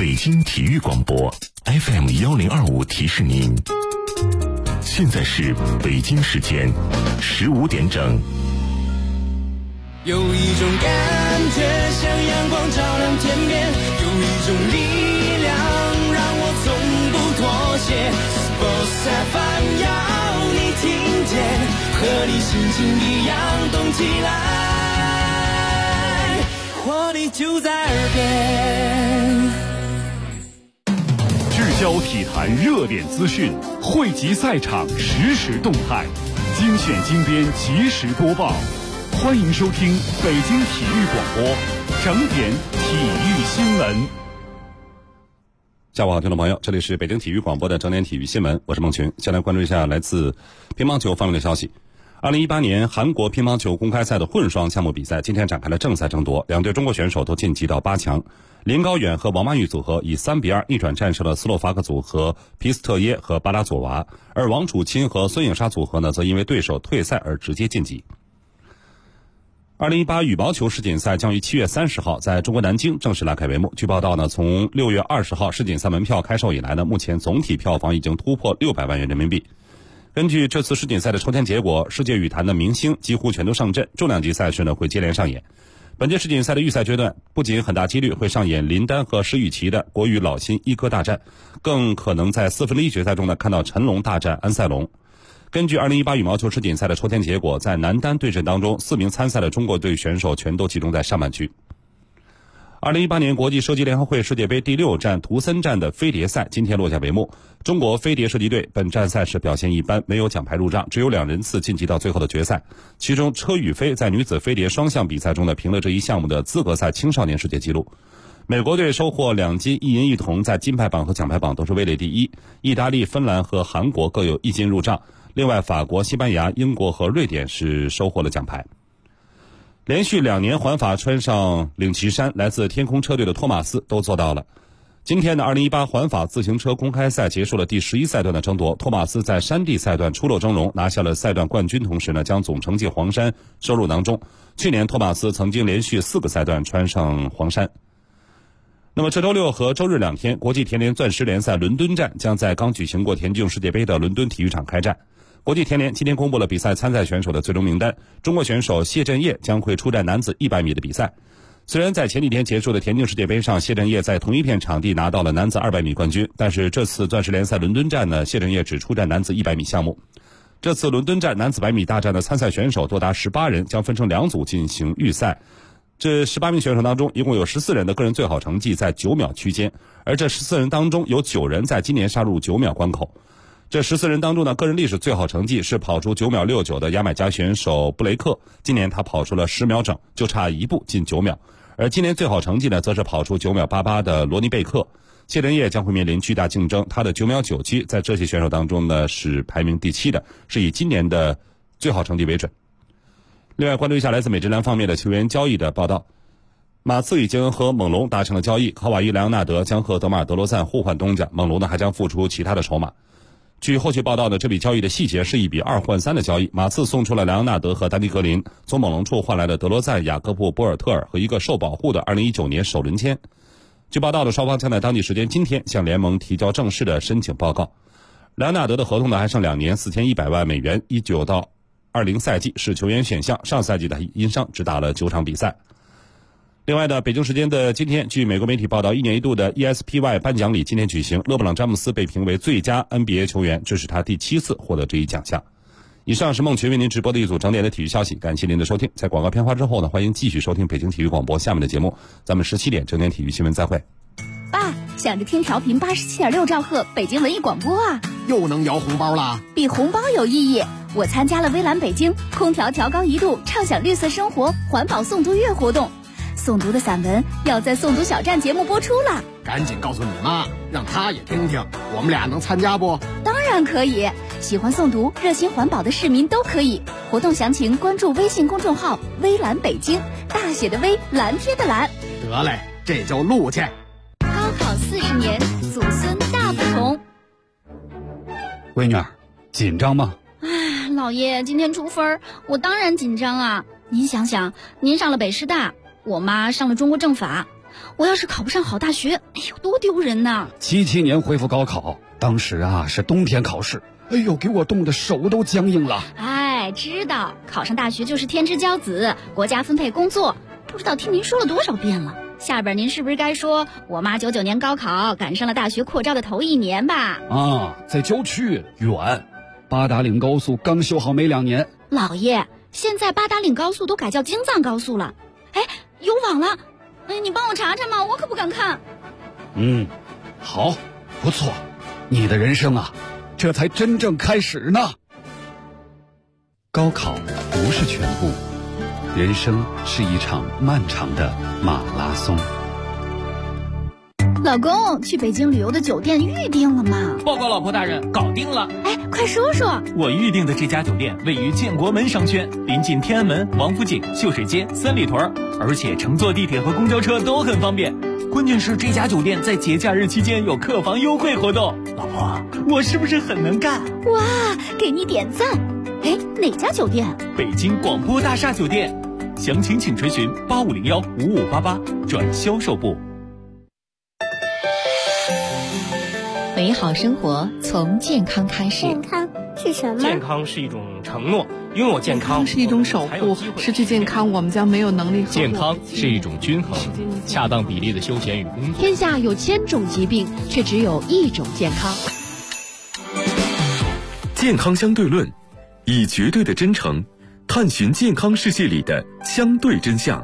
北京体育广播 FM1025提示您，现在是北京时间15点整。 有一种感觉像阳光照亮天边，有一种力量让我从不妥协。Sports FM 要你听见，和你心情一样动起来，活力就在耳边。 聚焦体坛热点资讯，汇集赛场实时动态，精选精编及时播报。欢迎收听北京体育广播整点体育新闻。 下午好，听众朋友，这里是北京体育广播的整点体育新闻，我是孟群。先来关注一下来自乒乓球方面的消息。2018年韩国乒乓球公开赛的混双项目比赛今天展开了正赛争夺，两队中国选手都晋级到8强。林高远和王曼玉组合以3-2逆转战胜了斯洛伐克组合皮斯特耶和巴拉佐娃，而王楚钦和孙颖莎组合呢，则因为对手退赛而直接晋级。2018羽毛球世锦赛将于7月30号在中国南京正式拉开帷幕。据报道呢，从6月20号世锦赛门票开售以来呢，目前总体票房已经突破600万元人民币。根据这次世锦赛的抽签结果，世界羽坛的明星几乎全都上阵，重量级赛事呢会接连上演。本届世锦赛的预赛阶段，不仅很大几率会上演林丹和石宇奇的国羽老新一哥大战，更可能在1/4决赛中呢看到陈龙大战安塞龙。根据2018羽毛球世锦赛的抽签结果，在男单对阵当中，4名参赛的中国队选手全都集中在上半区。2018年国际射击联合会世界杯第6站图森站的飞碟赛今天落下帷幕。中国飞碟射击队本站赛事表现一般，没有奖牌入账，只有2人次晋级到最后的决赛。其中车宇飞在女子飞碟双项比赛中呢，评了这一项目的资格赛青少年世界纪录。美国队收获2金1银1铜，在金牌榜和奖牌榜都是位列第一。意大利、芬兰和韩国各有1金入账。另外，法国、西班牙、英国和瑞典是收获了奖牌。连续2年环法穿上领旗衫，来自天空车队的托马斯都做到了。今天的2018环法自行车公开赛结束了第11赛段的争夺，托马斯在山地赛段出露峥嵘，拿下了赛段冠军，同时呢将总成绩黄衫收入囊中。去年托马斯曾经连续4个赛段穿上黄衫。那么这周6和周日2天，国际田联钻石联赛伦敦站将在刚举行过田径世界杯的伦敦体育场开战。国际田联今天公布了比赛参赛选手的最终名单，中国选手谢震业将会出战男子100米的比赛。虽然在前几天结束的田径世界杯上，谢震业在同一片场地拿到了男子200米冠军，但是这次钻石联赛伦敦站呢，谢震业只出战男子100米项目。这次伦敦站男子100米大战的参赛选手多达18人，将分成2组进行预赛。这18名选手当中，一共有14人的个人最好成绩在9秒区间，而这14人当中有9人在今年杀入9秒关口。这14人当中呢，个人历史最好成绩是跑出9秒69的牙买加选手布雷克，今年他跑出了10秒整，就差1步进9秒。而今年最好成绩呢，则是跑出9秒88的罗尼贝克。谢震业将会面临巨大竞争，他的9秒97在这些选手当中呢是排名第7的，是以今年的最好成绩为准。另外，关注一下来自美职篮方面的球员交易的报道。马刺已经和猛龙达成了交易，卡瓦伊·莱昂纳德将和德马尔·德罗赞互换东家，猛龙呢还将付出其他的筹码。据后续报道呢，这笔交易的细节是一笔2换3的交易。马刺送出了莱昂纳德和丹尼格林，从猛龙处换来了德罗赞、雅各布·博尔特尔和一个受保护的2019年首轮签。据报道的双方将在当地时间今天向联盟提交正式的申请报告。莱昂纳德的合同呢还剩2年4100万美元，19到20赛季是球员选项，上赛季的因伤只打了9场比赛。另外呢，北京时间的今天，据美国媒体报道，1年1度的 ESPY 颁奖礼今天举行，勒布朗·詹姆斯被评为最佳 NBA 球员，这是他第7次获得这一奖项。以上是孟群为您直播的一组整点的体育消息，感谢您的收听。在广告片花之后呢，欢迎继续收听北京体育广播下面的节目，咱们17点整点体育新闻再会。 爸，想着听调频87.6兆赫北京文艺广播啊， 又能摇红包啦？ 比红包有意义。我参加了微蓝北京空调调高1度畅享绿色生活环保诵读月活动，诵读的散文要在诵读小站节目播出了， 赶紧告诉你妈，让她也听听，我们俩能参加不？ 当然可以，喜欢诵读热心环保的市民都可以。活动详情关注微信公众号微蓝北京，大写的微，蓝天的蓝。 得嘞，这就录去。 高考40年，祖孙大不同。 闺女儿，紧张吗？ 哎，老爷，今天出分，我当然紧张啊。您想想，您上了北师大，我妈上了中国政法， 我要是考不上好大学，哎呦，多丢人呐 ！77年恢复高考，当时啊是冬天考试，哎呦，给我冻得手都僵硬了。 哎，知道考上大学就是天之骄子，国家分配工作，不知道听您说了多少遍了。下边您是不是该说我妈99年高考赶上了大学扩招的头1年吧？ 啊，在郊区远，八达岭高速刚修好没2年。 老爷，现在八达岭高速都改叫京藏高速了，哎，有网了，哎，你帮我查查嘛，我可不敢看。 好，不错，你的人生啊，这才真正开始呢。高考不是全部，人生是一场漫长的马拉松。 老公，去北京旅游的酒店预定了吗？ 报告老婆大人，搞定了。 哎，快说说。 我预定的这家酒店位于建国门商圈，临近天安门、王府井、秀水街、三里屯，而且乘坐地铁和公交车都很方便。关键是这家酒店在节假日期间有客房优惠活动。老婆，我是不是很能干？ 哇，给你点赞。哎，哪家酒店？ 北京广播大厦酒店。详情请垂询8501-5588转销售部。 美好生活从健康开始。 健康是什么？ 健康是一种承诺，拥有健康是一种守护，失去健康我们将没有能力。 健康是一种均衡，恰当比例的休闲与工作。 天下有1000种疾病，却只有1种健康。 健康相对论，以绝对的真诚探寻健康世界里的相对真相。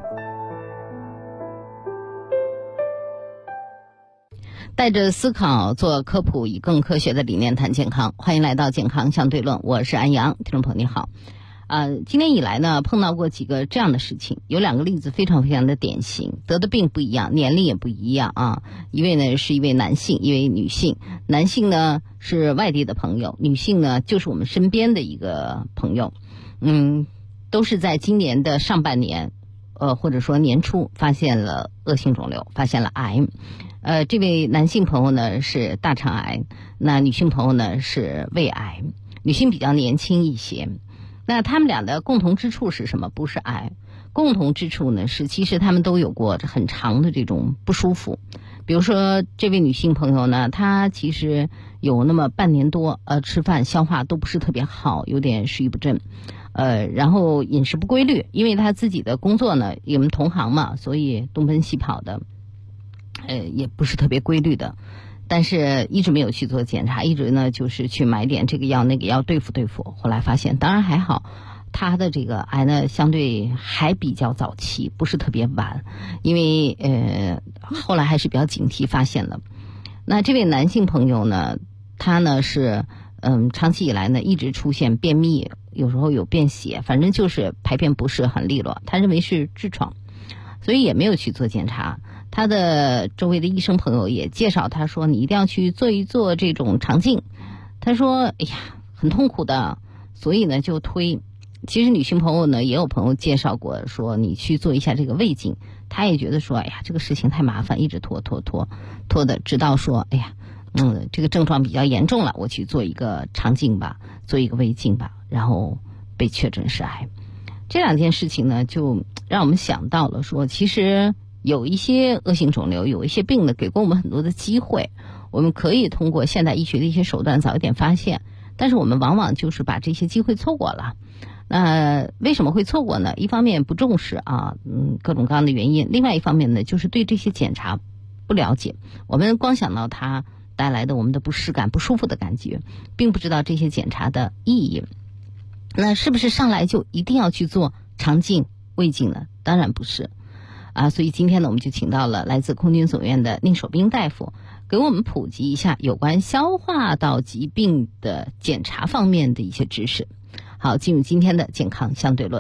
带着思考做科普，以更科学的理念谈健康。欢迎来到健康相对论，我是安阳。听众朋友你好。今年以来呢，碰到过几个这样的事情，有2个例子非常非常的典型，得的病不一样，年龄也不一样啊。一位呢是一位男性，一位女性。男性呢是外地的朋友，女性呢就是我们身边的一个朋友。都是在今年的上半年，或者说年初发现了恶性肿瘤，发现了癌。这位男性朋友呢是大肠癌，那女性朋友呢是胃癌，女性比较年轻一些。那他们俩的共同之处是什么？不是癌，共同之处呢是其实他们都有过很长的这种不舒服。比如说这位女性朋友呢，她其实有那么半年多，吃饭消化都不是特别好，有点食欲不振。然后饮食不规律，因为她自己的工作呢，我们同行嘛，所以东奔西跑的。也不是特别规律的，但是一直没有去做检查，一直呢就是去买点这个药那个药对付。后来发现，当然还好，他的这个癌呢相对还比较早期，不是特别晚，因为后来还是比较警惕发现了。那这位男性朋友呢，他呢是长期以来呢一直出现便秘，有时候有便血，反正就是排便不是很利落，他认为是痔疮，所以也没有去做检查。他的周围的医生朋友也介绍他说，你一定要去做一做这种肠镜。他说哎呀很痛苦的，所以呢就推。其实女性朋友呢也有朋友介绍过说你去做一下这个胃镜，他也觉得说哎呀这个事情太麻烦，一直拖的，直到说哎呀这个症状比较严重了，我去做一个肠镜吧，做一个胃镜吧，然后被确诊是癌。这2件事情呢就让我们想到了说，其实有一些恶性肿瘤，有一些病呢给过我们很多的机会，我们可以通过现代医学的一些手段早一点发现，但是我们往往就是把这些机会错过了。那为什么会错过呢？一方面不重视啊，各种各样的原因，另外一方面呢就是对这些检查不了解，我们光想到它带来的我们的不适感、不舒服的感觉，并不知道这些检查的意义。那是不是上来就一定要去做肠镜、胃镜呢？当然不是。所以今天呢，我们就请到了来自空军总院的宁守兵大夫，给我们普及一下有关消化道疾病的检查方面的一些知识。好，进入今天的健康相对论。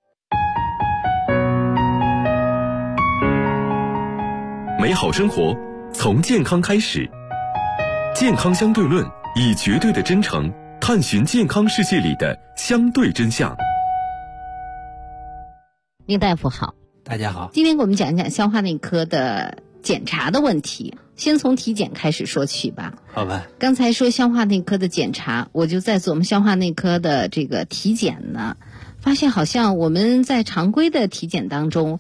美好生活从健康开始，健康相对论，以绝对的真诚探寻健康世界里的相对真相。 宁大夫好。 大家好， 今天给我们讲一讲消化内科的检查的问题，先从体检开始说起吧。 好吧。 刚才说消化内科的检查，我就在做我们消化内科的这个体检呢，发现好像我们在常规的体检当中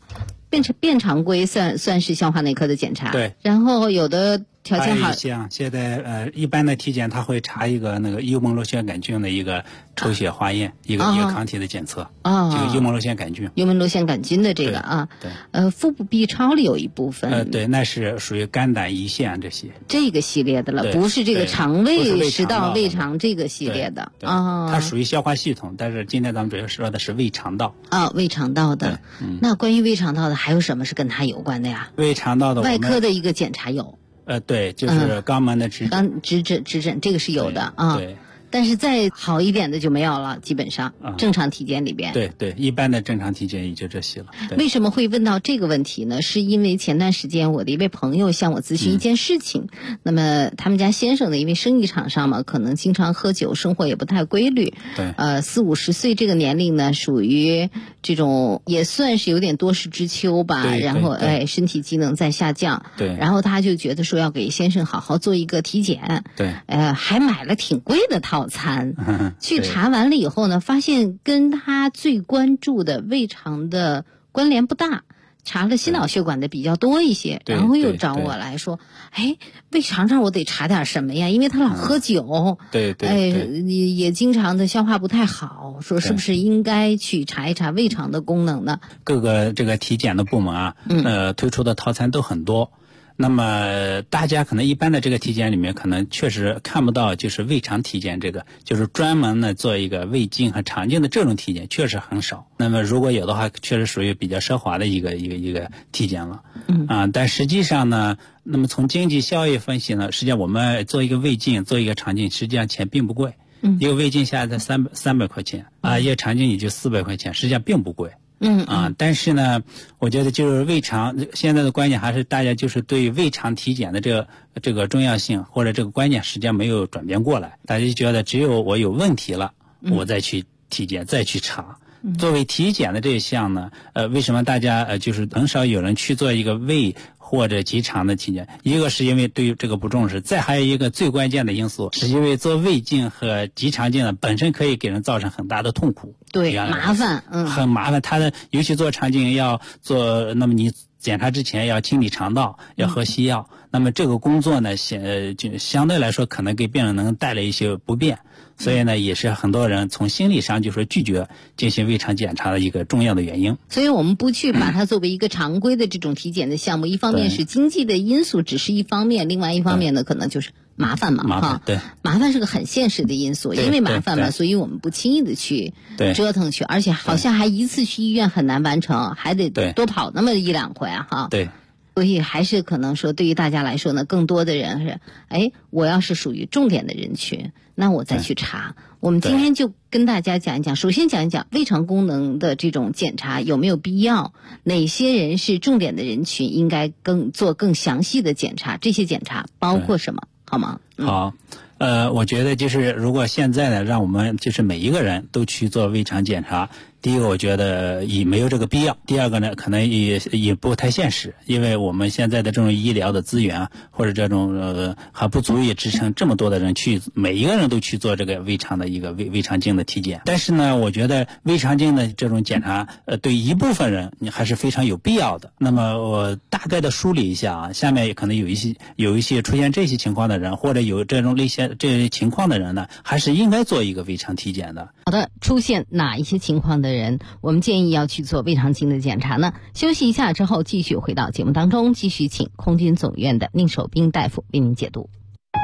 变常规算是消化内科的检查。 对。 然后有的条件好， 像现在一般的体检他会查一个那个幽门螺旋杆菌的一个抽血化验，一个抗体的检测。这个幽门螺旋杆菌。 幽门螺旋杆菌的这个啊。 对。 腹部 B 超里有一部分。 对，那是属于肝胆胰腺这些。 这个系列的了，不是这个肠胃食道胃肠这个系列的啊。 它属于消化系统，但是今天咱们主要说的是胃肠道。 胃肠道的。那关于胃肠道的还有什么是跟它有关的呀？ 胃肠道的外科的一个检查有。 对，就是肛门的指诊，这个是有的啊。 对。 但是再好一点的就没有了，基本上正常体检里边。 对，一般的正常体检也就这些了。 为什么会问到这个问题呢？是因为前段时间我的一位朋友向我咨询一件事情。那么他们家先生呢，因为生意场上嘛，可能经常喝酒，生活也不太规律。 对。 40、50岁这个年龄呢，属于这种也算是有点多事之秋吧。然后身体机能在下降。 对。 然后他就觉得说要给先生好好做一个体检。 对。 还买了挺贵的套餐。去查完了以后呢，发现跟他最关注的胃肠的关联不大，查了心脑血管的比较多一些，然后又找我来说，胃肠这我得查点什么呀？因为他老喝酒，也经常的消化不太好，说是不是应该去查一查胃肠的功能呢？ 各个这个体检的部门啊，推出的套餐都很多。那么大家可能一般的这个体检里面可能确实看不到，就是胃肠体检这个，就是专门呢做一个胃镜和肠镜的这种体检确实很少。那么如果有的话，确实属于比较奢华的一个体检了。但实际上呢，那么从经济效益分析呢，实际上我们做一个胃镜做一个肠镜，实际上钱并不贵。一个胃镜现在才300块钱一个肠镜也就400块钱，实际上并不贵。但是呢，我觉得就是胃肠现在的观念还是大家就是对胃肠体检的这个重要性或者这个观念实际上没有转变过来，大家就觉得只有我有问题了，我再去体检再去查。作为体检的这一项呢，为什么大家就是很少有人去做一个胃或者直肠的体检？一个是因为对于这个不重视，再还有一个最关键的因素，是因为做胃镜和直肠镜呢本身可以给人造成很大的痛苦， 对，麻烦， 很麻烦。它的尤其做肠镜要做，那么你检查之前要清理肠道，要喝西药，那么这个工作呢，就相对来说可能给病人能带来一些不便。所以呢，也是很多人从心理上就说拒绝进行胃肠检查的一个重要的原因。 所以我们不去把它作为一个常规的这种体检的项目，一方面是经济的因素只是一方面，另外一方面呢，可能就是麻烦嘛，麻烦是个很现实的因素，因为麻烦嘛，所以我们不轻易的去折腾去，而且好像还一次去医院很难完成，还得多跑那么1-2回哈。 对。 所以还是可能说，对于大家来说呢，更多的人是，我要是属于重点的人群，那我再去查。我们今天就跟大家讲一讲，首先讲一讲胃肠功能的这种检查有没有必要，哪些人是重点的人群，应该做更详细的检查，这些检查包括什么，好吗？ 好。我觉得就是如果现在呢，让我们就是每一个人都去做胃肠检查，第一个我觉得也没有这个必要，第二个呢可能也不太现实，因为我们现在的这种医疗的资源或者这种还不足以支撑这么多的人去每一个人都去做这个胃肠的一个胃肠镜的体检。但是呢，我觉得胃肠镜的这种检查对一部分人你还是非常有必要的。那么我大概的梳理一下啊，下面可能有一些出现这些情况的人，或者有这些情况的人呢，还是应该做一个胃肠体检的。 好的，出现哪一些情况的人，我们建议要去做胃肠镜的检查呢？休息一下之后，继续回到节目当中，继续请空军总院的宁守彬大夫为您解读。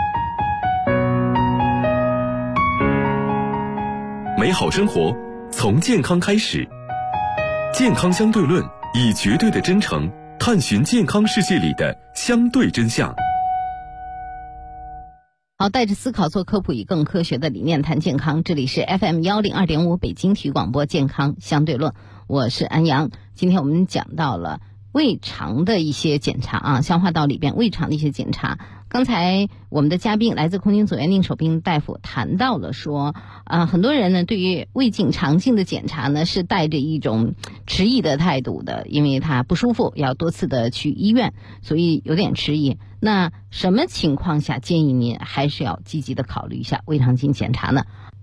美好生活从健康开始，健康相对论以绝对的真诚探寻健康世界里的相对真相。 好，带着思考做科普，以更科学的理念谈健康。这里是 FM102.5 北京体育广播健康相对论，我是安阳。今天我们讲到了胃肠的一些检查啊，消化道里边胃肠的一些检查。刚才我们的嘉宾来自空军总院宁守彬大夫谈到了说，很多人呢对于胃镜、肠镜的检查呢是带着一种迟疑的态度的，因为他不舒服，要多次的去医院，所以有点迟疑。那什么情况下建议您还是要积极的考虑一下胃肠镜检查呢？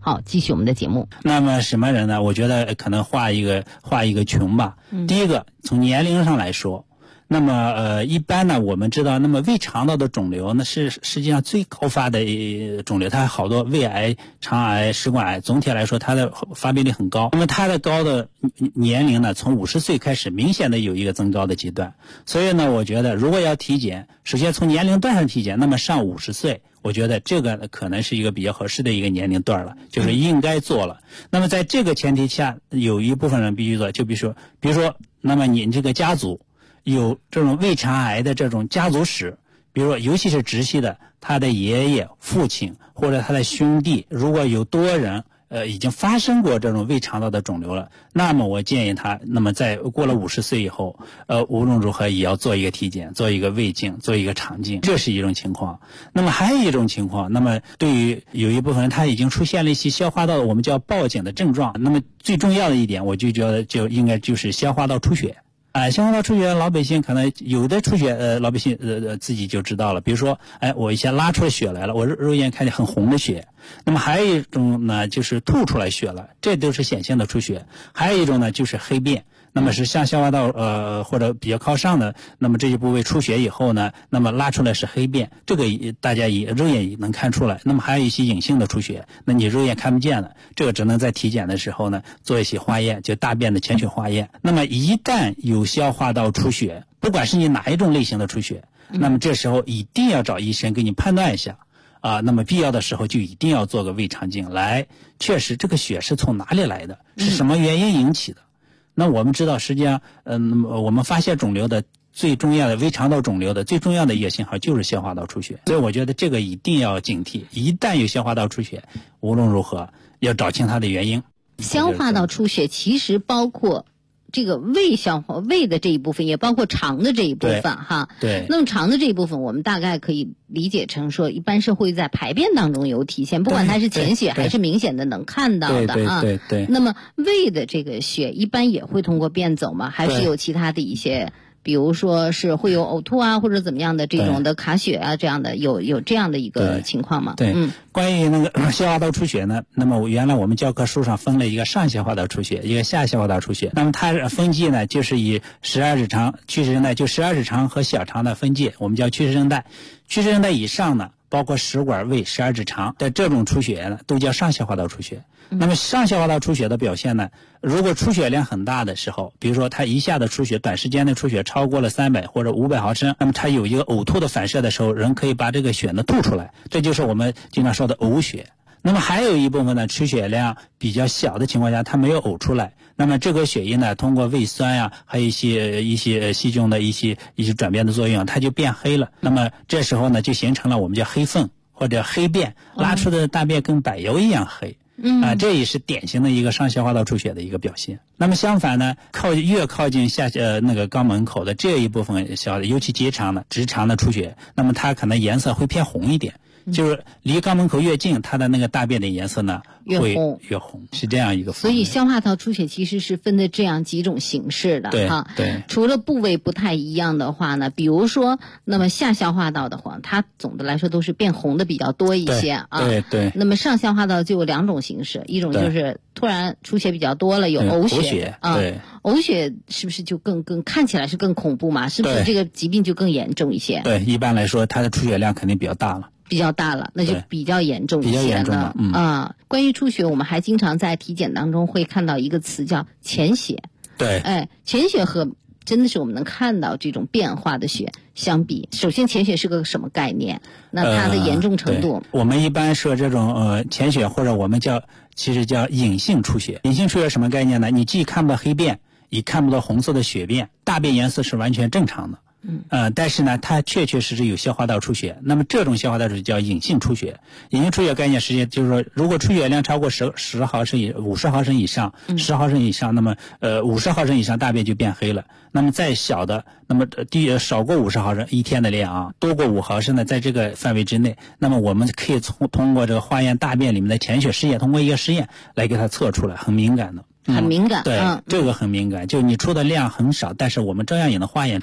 好，继续我们的节目。 那么什么人呢？我觉得可能画一个群吧。第一个，从年龄上来说，那么一般呢，我们知道，那么胃肠道的肿瘤呢是实际上最高发的肿瘤，它好多胃癌、肠癌、食管癌，总体来说它的发病率很高。那么它的高的年龄呢，从50岁开始明显的有一个增高的阶段。所以呢，我觉得如果要体检，首先从年龄段上体检，那么上50岁。我觉得这个可能是一个比较合适的一个年龄段了，就是应该做了。那么在这个前提下，有一部分人必须做，就比如说，那么你这个家族有这种胃肠癌的这种家族史，比如说尤其是直系的，他的爷爷、父亲或者他的兄弟，如果有多人已经发生过这种胃肠道的肿瘤了，那么我建议他，那么在过了50岁以后，无论如何也要做一个体检，做一个胃镜，做一个肠镜，这是一种情况。那么还有一种情况，那么对于有一部分人他已经出现了一些消化道我们叫报警的症状，那么最重要的一点，我就觉得就应该就是消化道出血。消化道出血，老百姓可能有的出血，老百姓自己就知道了。比如说，我一下拉出来血来了，我肉眼看见很红的血。那么还有一种呢，就是吐出来血了，这都是显性的出血。还有一种呢，就是黑便。那么是向消化道或者比较靠上的，那么这些部位出血以后呢，那么拉出来是黑便，这个大家肉眼也能看出来。那么还有一些隐性的出血，那你肉眼看不见了，这个只能在体检的时候呢做一些化验，就大便的潜血化验。那么一旦有消化道出血，不管是你哪一种类型的出血，那么这时候一定要找医生给你判断一下。那么必要的时候就一定要做个胃肠镜，来确实这个血是从哪里来的，是什么原因引起的。那我们知道，实际上，我们发现肿瘤的最重要的胃肠道肿瘤的最重要的一个信号就是消化道出血，所以我觉得这个一定要警惕。一旦有消化道出血，无论如何要找清它的原因。 消化道出血其实包括这个胃的这一部分，也包括肠的这一部分哈。 对。 那么肠的这一部分，我们大概可以理解成说，一般是会在排便当中有体现，不管它是浅血还是明显的能看到的啊。 对。 那么胃的这个血一般也会通过便走吗？还是有其他的一些，比如说是会有呕吐啊，或者怎么样的这种的卡血啊，这样的有这样的一个情况吗？ 对。关于那个消化道出血呢，那么原来我们教科书上分了一个上消化道出血，一个下消化道出血。那么它分界呢，就是以12指肠、曲池韧带，就12指肠和小肠的分界，我们叫曲池韧带。曲池韧带以上呢，包括食管、胃、12指肠的这种出血呢，都叫上消化道出血。那么上消化道出血的表现呢，如果出血量很大的时候，比如说它一下的出血，短时间的出血超过了300或者500毫升，那么它有一个呕吐的反射的时候，人可以把这个血呢吐出来，这就是我们经常说的呕血。那么还有一部分呢，出血量比较小的情况下，它没有呕出来，那么这个血液呢，通过胃酸呀，还有一些细菌的一些转变的作用，它就变黑了。那么这时候呢，就形成了我们叫黑粪或者黑便，拉出的大便跟柏油一样黑。这也是典型的一个上消化道出血的一个表现。那么相反呢，越靠近那个肛门口的这一部分小的，尤其直肠的出血，那么它可能颜色会偏红一点。就是离肛门口越近，它的那个大便的颜色呢会越红，是这样一个。 所以消化道出血其实是分的这样几种形式的哈。 对。 除了部位不太一样的话呢，比如说，那么下消化道的话，它总的来说都是变红的比较多一些啊。 对。 那么上消化道就有2种形式，一种就是突然出血比较多了，有呕血啊。 对。 呕血是不是就更看起来是更恐怖嘛？是不是这个疾病就更严重一些？ 对，一般来说它的出血量肯定比较大了。 那就比较严重一些了。关于出血，我们还经常在体检当中会看到一个词叫潜血。 对。 潜血和真的是我们能看到这种变化的血相比，首先潜血是个什么概念？那它的严重程度？ 我们一般说这种潜血，或者我们其实叫隐性出血。隐性出血什么概念呢？你既看不到黑便，也看不到红色的血便，大便颜色是完全正常的。但是呢，它确实有消化道出血。那么这种消化道出血叫隐性出血。隐性出血概念实际就是说，如果出血量超过10毫升50毫升以上，10毫升以上，那么50毫升以上大便就变黑了。那么再小的，那么少过50毫升一天的量啊，多过5毫升的，在这个范围之内，那么我们可以通过这个化验大便里面的潜血试验，通过一个实验来给它测出来，很敏感的。 很敏感。 对，这个很敏感，就你出的量很少，但是我们照样也能化验出来。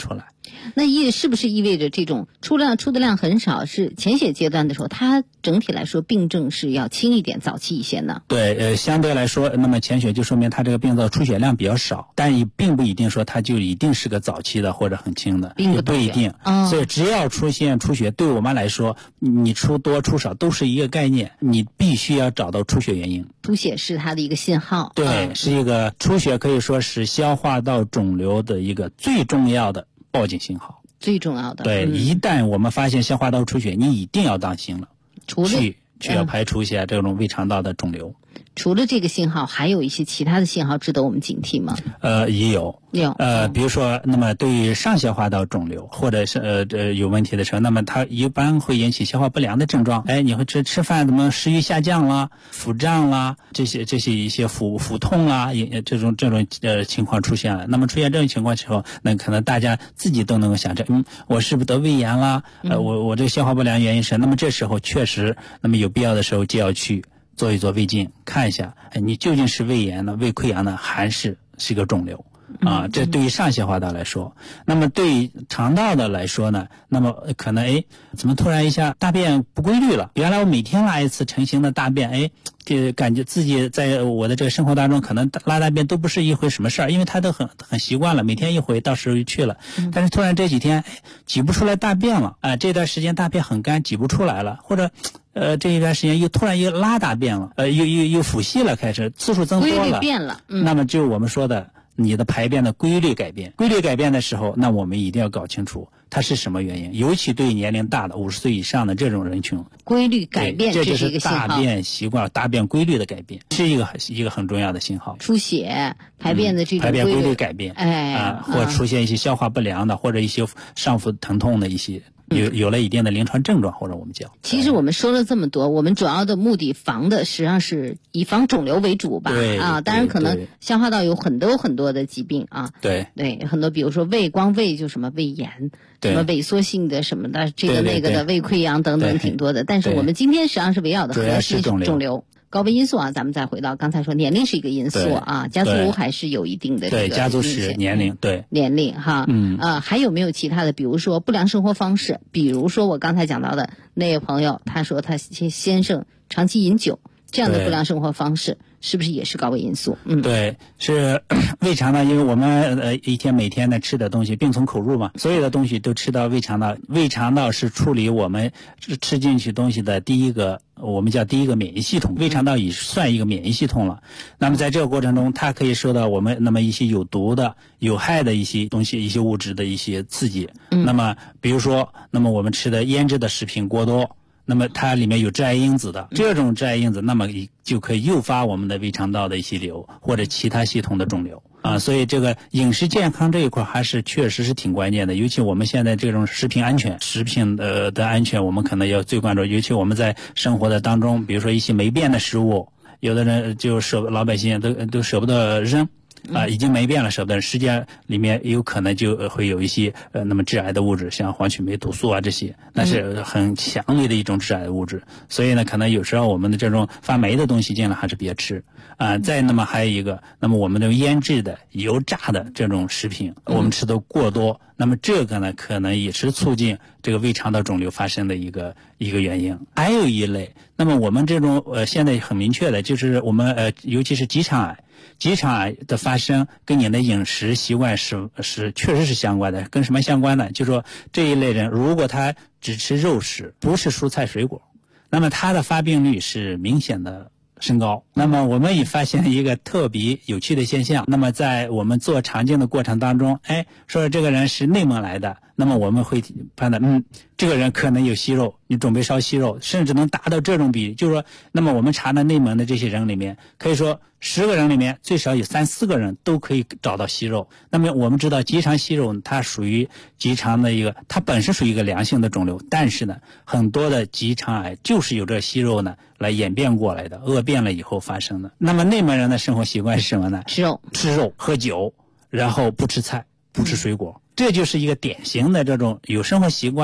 那是不是意味着这种出的量很少，是前血阶段的时候，它整体来说病症是要轻一点、早期一些呢？ 对，相对来说，那么前血就说明它这个病灶出血量比较少，但也并不一定说它就一定是个早期的或者很轻的，也不一定。所以只要出现出血，对我们来说，你出多出少都是一个概念，你必须要找到出血原因。 出血是它的一个信号。 对，是一个出血可以说是消化道肿瘤的一个最重要的报警信号。 最重要的。 对，一旦我们发现消化道出血，你一定要当心了，去要排除一下这种胃肠道的肿瘤。 除了这个信号，还有一些其他的信号值得我们警惕吗？ 也有。比如说，那么对于上消化道肿瘤或者是有问题的时候，那么它一般会引起消化不良的症状。你会吃饭怎么食欲下降啦、腹胀啦，这些一些腹痛啦，这种情况出现了。那么出现这种情况之后，那可能大家自己都能够想着，我是不是得胃炎啦？我这个消化不良原因是，那么这时候确实，那么有必要的时候就要去做一做胃镜，看一下，你究竟是胃炎呢、胃溃疡呢，还是一个肿瘤？这对于上消化道来说，那么对于肠道的来说呢，那么可能怎么突然一下大便不规律了？原来我每天拉一次成型的大便，就感觉自己在我的这个生活当中可能拉大便都不是一回什么事儿，因为他都很习惯了，每天一回，到时候就去了。但是突然这几天挤不出来大便了，这段时间大便很干，挤不出来了，或者这一段时间突然又拉大便了，又腹泻了，开始次数增多了， 规律变了。 那么就我们说的你的排便的规律改变，规律改变的时候，那我们一定要搞清楚它是什么原因，尤其对年龄大的50岁以上的这种人群， 规律改变， 这就是大便习惯、大便规律的改变，是一个很重要的信号。 出血、排便的这种排便规律改变，或出现一些消化不良的，或者一些上腹疼痛的一些。有了一定的临床症状，或者我们叫。 其实我们说了这么多，我们主要的目的防的实际上是以防肿瘤为主吧。当然可能消化道有很多的疾病啊。对，很多，比如说光胃就什么胃炎，什么萎缩性的什么的，这个那个的胃溃疡等等挺多的。但是我们今天实际上是围绕的核心肿瘤。高危因素啊，咱们再回到刚才说年龄是一个因素啊，家族还是有一定的这个家族史、年龄年龄哈，还有没有其他的？比如说不良生活方式，比如说我刚才讲到的那位朋友，他说他先生长期饮酒，这样的不良生活方式是不是也是高危因素？ 对，是胃肠呢，因为我们每天呢吃的东西病从口入嘛，所有的东西都吃到胃肠道，胃肠道是处理我们吃进去东西的我们叫第一个免疫系统，胃肠道也算一个免疫系统了。那么在这个过程中，它可以受到我们那么一些有毒的、有害的一些东西、一些物质的一些刺激。那么比如说，那么我们吃的腌制的食品过多，那么它里面有致癌因子的，这种致癌因子，那么就可以诱发我们的胃肠道的一些瘤或者其他系统的肿瘤。所以这个饮食健康这一块还是确实是挺关键的，尤其我们现在这种食品安全的安全，我们可能要最关注，尤其我们在生活的当中，比如说一些没变的食物，有的人就老百姓都舍不得扔。已经没变了，舍不得，实际上里面有可能就会有一些那么致癌的物质，像黄曲霉毒素啊这些，那是很强烈的一种致癌的物质。所以呢，可能有时候我们的这种发霉的东西尽量还是别吃再那么还有一个，那么我们的腌制的、油炸的这种食品，我们吃的过多，那么这个呢，可能也是促进这个胃肠道肿瘤发生的一个原因。还有一类，那么我们这种现在很明确的，就是我们尤其是直肠癌。直肠癌的发生跟你的饮食习惯是确实是相关的，跟什么相关呢？就是说这一类人如果他只吃肉食，不是蔬菜水果，那么他的发病率是明显的升高。那么我们也发现一个特别有趣的现象，那么在我们做肠镜的过程当中，说这个人是内蒙来的，那么我们会判断这个人可能有息肉，你准备烧息肉，甚至能达到这种比例，就是说那么我们查的内蒙的这些人里面，可以说10个人里面最少有3-4个人都可以找到息肉。那么我们知道结肠息肉它属于结肠的它本身属于一个良性的肿瘤，但是呢很多的结肠癌就是有这息肉呢来演变过来的，恶变了以后发生的。那么内蒙人的生活习惯是什么呢？吃肉喝酒，然后不吃菜不吃水果，这就是一个典型的这种有生活习惯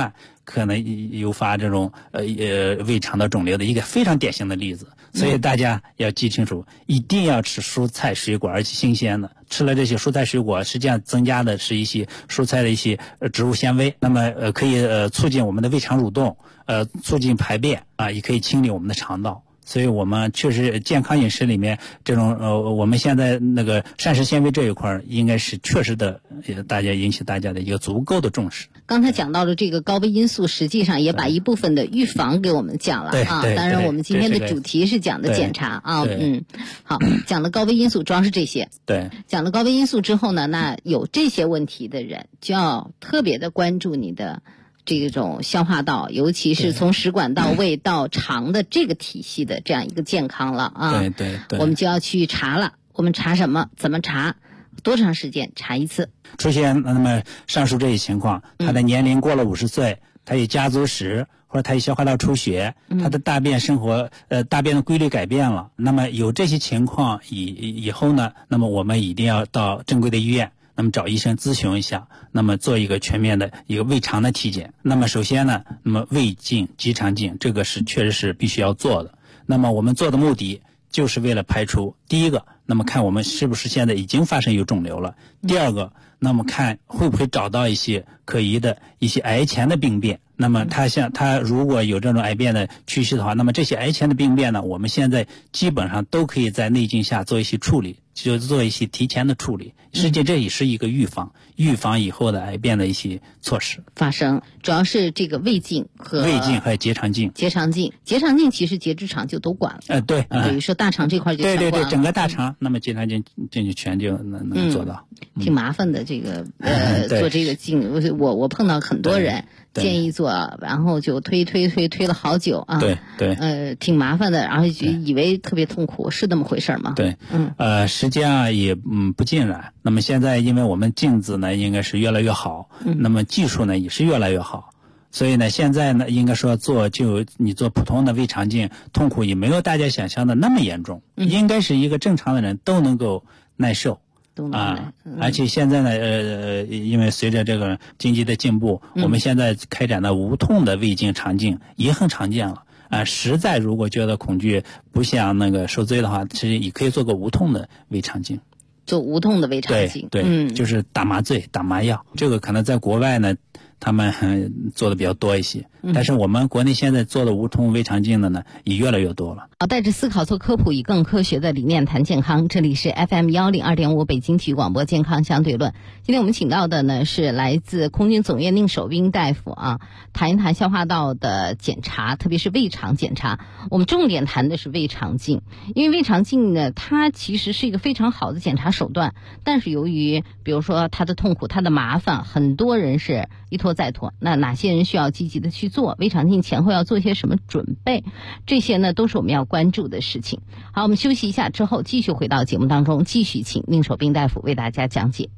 可能诱发这种胃肠的肿瘤的一个非常典型的例子。所以大家要记清楚，一定要吃蔬菜水果，而且新鲜的。吃了这些蔬菜水果，实际上增加的是一些蔬菜的一些植物纤维，那么可以促进我们的胃肠蠕动，促进排便啊，也可以清理我们的肠道。所以我们确实健康饮食里面这种我们现在那个膳食纤维这一块应该是确实的引起大家的一个足够的重视。 刚才讲到了这个高危因素，实际上也把一部分的预防给我们讲了啊。当然我们今天的主题是讲的检查啊。好，讲了高危因素主要是这些。 对。 讲了高危因素之后呢，那有这些问题的人就要特别的关注你的这种消化道，尤其是从食管到胃到肠的这个体系的这样一个健康了啊。 对。 我们就要去查了。我们查什么？怎么查？多长时间查一次？ 出现那么上述这些情况，他的年龄过了50岁，他有家族史，或者他有消化道出血，他的大便的规律改变了，那么有这些情况以后呢，那么我们一定要到正规的医院，那么找医生咨询一下，那么做一个全面的一个胃肠的体检。那么首先呢，那么胃镜、直肠镜这个确实是必须要做的。那么我们做的目的就是为了排除第一个，那么看我们是不是现在已经发生有肿瘤了；第二个，那么看会不会找到一些可疑的一些癌前的病变。那么他如果有这种癌变的趋势的话，那么这些癌前的病变呢，我们现在基本上都可以在内镜下做一些处理，就做一些提前的处理。实际这也是一个预防以后的癌变的一些措施发生。主要是这个胃镜和结肠镜。 结肠镜其实结直肠就都管了。 对， 等于说大肠这块就对，整个大肠，那么结肠镜就全就能做到。 挺麻烦的这个做这个镜，我碰到很多人建议做，然后就推了好久啊。 对， 挺麻烦的，然后就以为特别痛苦，是那么回事吗？ 对，实际上也不尽然。那么现在因为我们镜子呢应该是越来越好，那么技术呢也是越来越好，所以呢现在呢应该说你做普通的胃肠镜，痛苦也没有大家想象的那么严重，应该是一个正常的人都能够耐受。而且现在呢，因为随着这个经济的进步，我们现在开展的无痛的胃镜、肠镜也很常见了。实在如果觉得恐惧不想那个受罪的话，其实也可以做个无痛的胃肠镜。 做无痛的胃肠镜， 对，就是打麻醉、打麻药。这个可能在国外呢，他们做的比较多一些，但是我们国内现在做的无痛胃肠镜的呢，也越来越多了。 带着思考做科普，以更科学的理念谈健康。这里是 FM 102.5北京体育广播健康相对论。今天我们请到的呢是来自空军总院宁守斌大夫啊，谈一谈消化道的检查，特别是胃肠检查。我们重点谈的是胃肠镜，因为胃肠镜呢，它其实是一个非常好的检查手段，但是由于比如说它的痛苦、它的麻烦，很多人是一拖再拖。那哪些人需要积极的去做？胃肠镜前后要做些什么准备？这些呢都是我们要关注的事情。好，我们休息一下之后继续回到节目当中，继续请宁守斌大夫为大家讲解。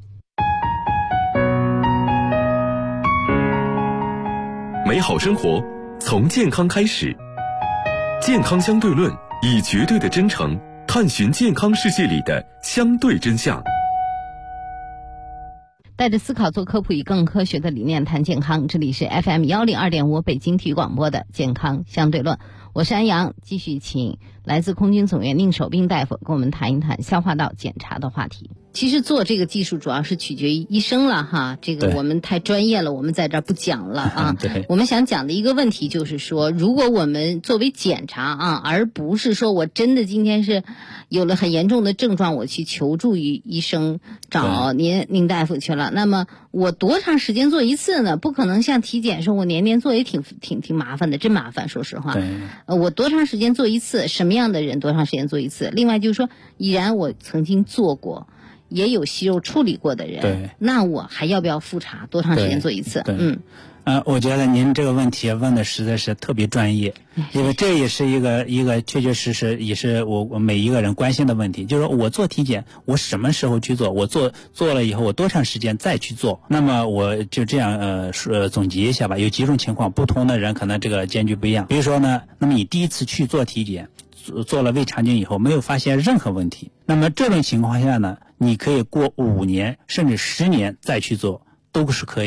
美好生活从健康开始，健康相对论以绝对的真诚探寻健康世界里的相对真相。 带着思考做科普，以更科学的理念谈健康。这里是 FM 102.5北京体育广播的健康相对论，我是安阳，继续请来自空军总院宁守斌大夫跟我们谈一谈消化道检查的话题。其实做这个技术主要是取决于医生了哈，这个我们太专业了，我们在这儿不讲了啊。我们想讲的一个问题就是说，如果我们作为检查啊，而不是说我真的今天是有了很严重的症状，我去求助于医生，找宁大夫去了，那么我多长时间做一次呢？不可能像体检说我年年做也挺麻烦的，真麻烦，说实话。我多长时间做一次？什么样的人多长时间做一次？另外就是说，已然我曾经做过，也有息肉处理过的人，那我还要不要复查？多长时间做一次？ 我觉得您这个问题问的实在是特别专业，因为这也是一个确确实实也是我每一个人关心的问题，就是说我做体检，我什么时候去做？我做了以后，我多长时间再去做？那么我就这样总结一下吧。有几种情况，不同的人可能这个间距不一样。比如说呢，那么你第一次去做体检，做了胃肠镜以后没有发现任何问题，那么这种情况下呢，你可以过5年甚至10年再去做，都是可以的。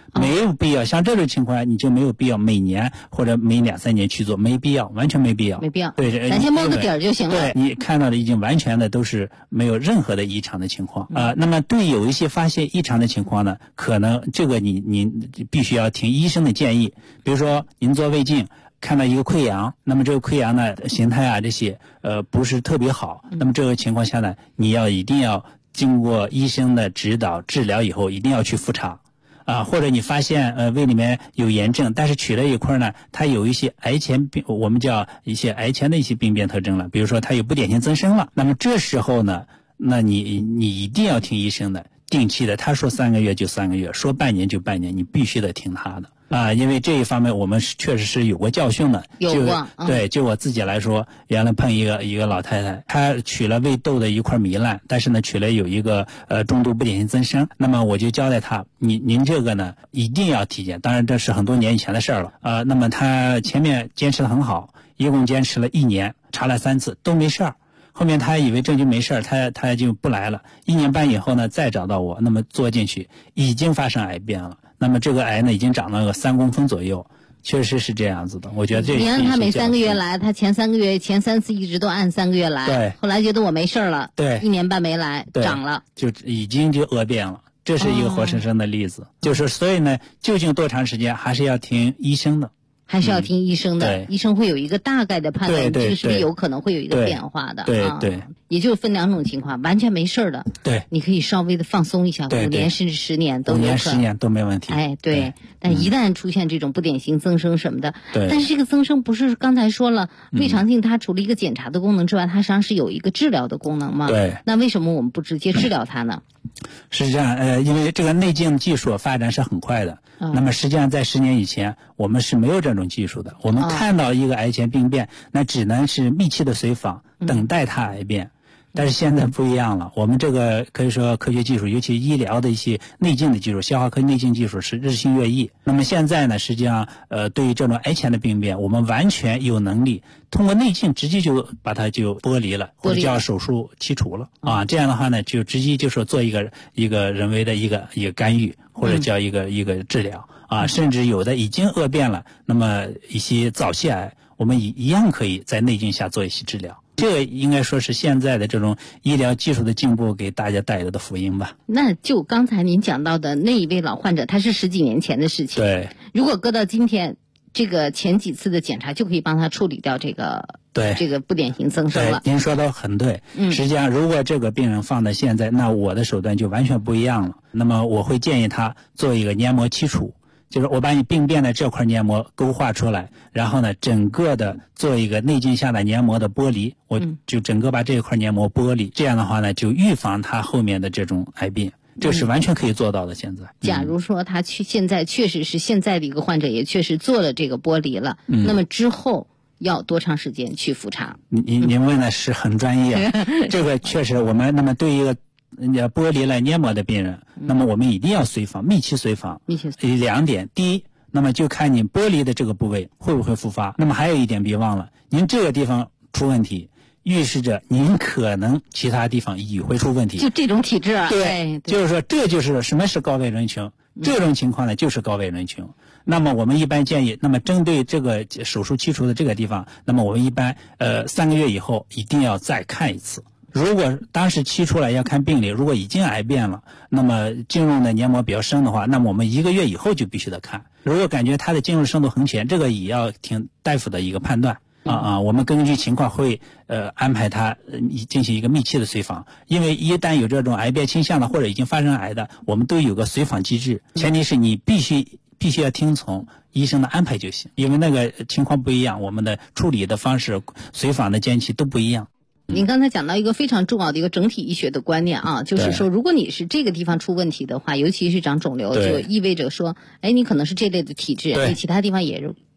没有必要。像这种情况，你就没有必要每年或者每2-3年去做，没必要，完全没必要。 没必要。 对， 咱先摸个底儿就行了。 对，你看到的已经完全的都是没有任何的异常的情况那么对有一些发现异常的情况呢，可能这个你必须要听医生的建议。比如说您做胃镜看到一个溃疡，那么这个溃疡呢形态啊这些不是特别好，那么这个情况下呢，你一定要经过医生的指导治疗以后，一定要去复查或者你发现胃里面有炎症，但是取了一块呢，它有一些癌前病，我们叫一些癌前的一些病变特征了，比如说它有不典型增生了，那么这时候呢，那你一定要听医生的，定期的，他说3个月就3个月，说半年就半年，你必须得听他的因为这一方面我们确实是有过教训的。 有过对，就我自己来说，原来碰一个老太太，她取了胃窦的一块糜烂，但是呢取了有一个中度不典型增生，那么我就交代她，您这个呢一定要体检，当然这是很多年以前的事了那么她前面坚持得很好，一共坚持了1年，查了3次都没事儿。后面他以为这就没事儿，他就不来了。1年半以后呢，再找到我，那么做进去已经发生癌变了。那么这个癌呢，已经长到了3公分左右，确实是这样子的。我觉得这你让他每3个月来，他前3次一直都按3个月来， 对， 后来觉得我没事了， 对 ，1年半没来，长了， 就已经就恶变了。这是一个活生生的例子，就是所以呢，究竟多长时间还是要听医生的。 还是要听医生的，医生会有一个大概的判断， 对这个是不是有可能会有一个变化的？ 对， 也就分2种情况，完全没事的， 对， 你可以稍微的放松一下，5年甚至10年都有可能，5 年10年都没问题。 对，但一旦出现这种不典型增生什么的， 对， 但是这个增生不是刚才说了，胃肠镜它除了一个检查的功能之外，它实际上是有一个治疗的功能嘛？ 对， 那为什么我们不直接治疗它呢？ 实际上，因为这个内镜技术发展是很快的，那么实际上在10年以前，我们是没有这种技术的。我们看到一个癌前病变，那只能是密切的随访，等待它癌变。但是现在不一样了，我们这个可以说科学技术，尤其医疗的一些内镜的技术，消化科内镜技术是日新月异。那么现在呢，实际上对于这种癌前的病变，我们完全有能力通过内镜直接就把它就剥离了，或者叫手术切除了这样的话呢，就直接就是做一个人为的一个干预，或者叫一个治疗甚至有的已经恶变了，那么一些早期癌，我们一样可以在内镜下做一些治疗。这个应该说是现在的这种医疗技术的进步给大家带来的福音吧。 那就刚才您讲到的那一位老患者，他是10几年前的事情。 对， 如果搁到今天，这个前几次的检查就可以帮他处理掉这个不典型增生了。 您说的很对。实际上如果这个病人放在现在，那我的手段就完全不一样了。那么我会建议他做一个黏膜切除。就是我把你病变的这块黏膜勾画出来，然后呢，整个的做一个内镜下的黏膜的剥离，我就整个把这块黏膜剥离，这样的话呢，就预防它后面的这种癌变，这是完全可以做到的。现在， 假如说他现在确实是现在的一个患者，也确实做了这个剥离了，那么之后要多长时间去复查？ 您问的是很专业，这个确实我们那么对一个剥离了黏膜的病人，那么我们一定要随访，密切随访。2点，第一，那么就看你剥离的这个部位会不会复发。那么还有一点别忘了，您这个地方出问题，预示着您可能其他地方也会出问题。 就这种体质对，就是说这就是什么是高危人群。这种情况呢，就是高危人群。那么我们一般建议，那么针对这个手术切除的这个地方，那么我们一般3个月以后一定要再看一次。如果当时切出来要看病理，如果已经癌变了，那么进入的黏膜比较深的话，那么我们1个月以后就必须得看。如果感觉它的进入深度很浅，这个也要听大夫的一个判断我们根据情况会安排他进行一个密切的随访。因为一旦有这种癌变倾向的或者已经发生癌的，我们都有个随访机制，前提是你必须要听从医生的安排就行，因为那个情况不一样，我们的处理的方式、随访的间期都不一样。 您刚才讲到一个非常重要的一个整体医学的观念就是说，如果你是这个地方出问题的话，尤其是长肿瘤，就意味着说，你可能是这类的体质，你其他地方也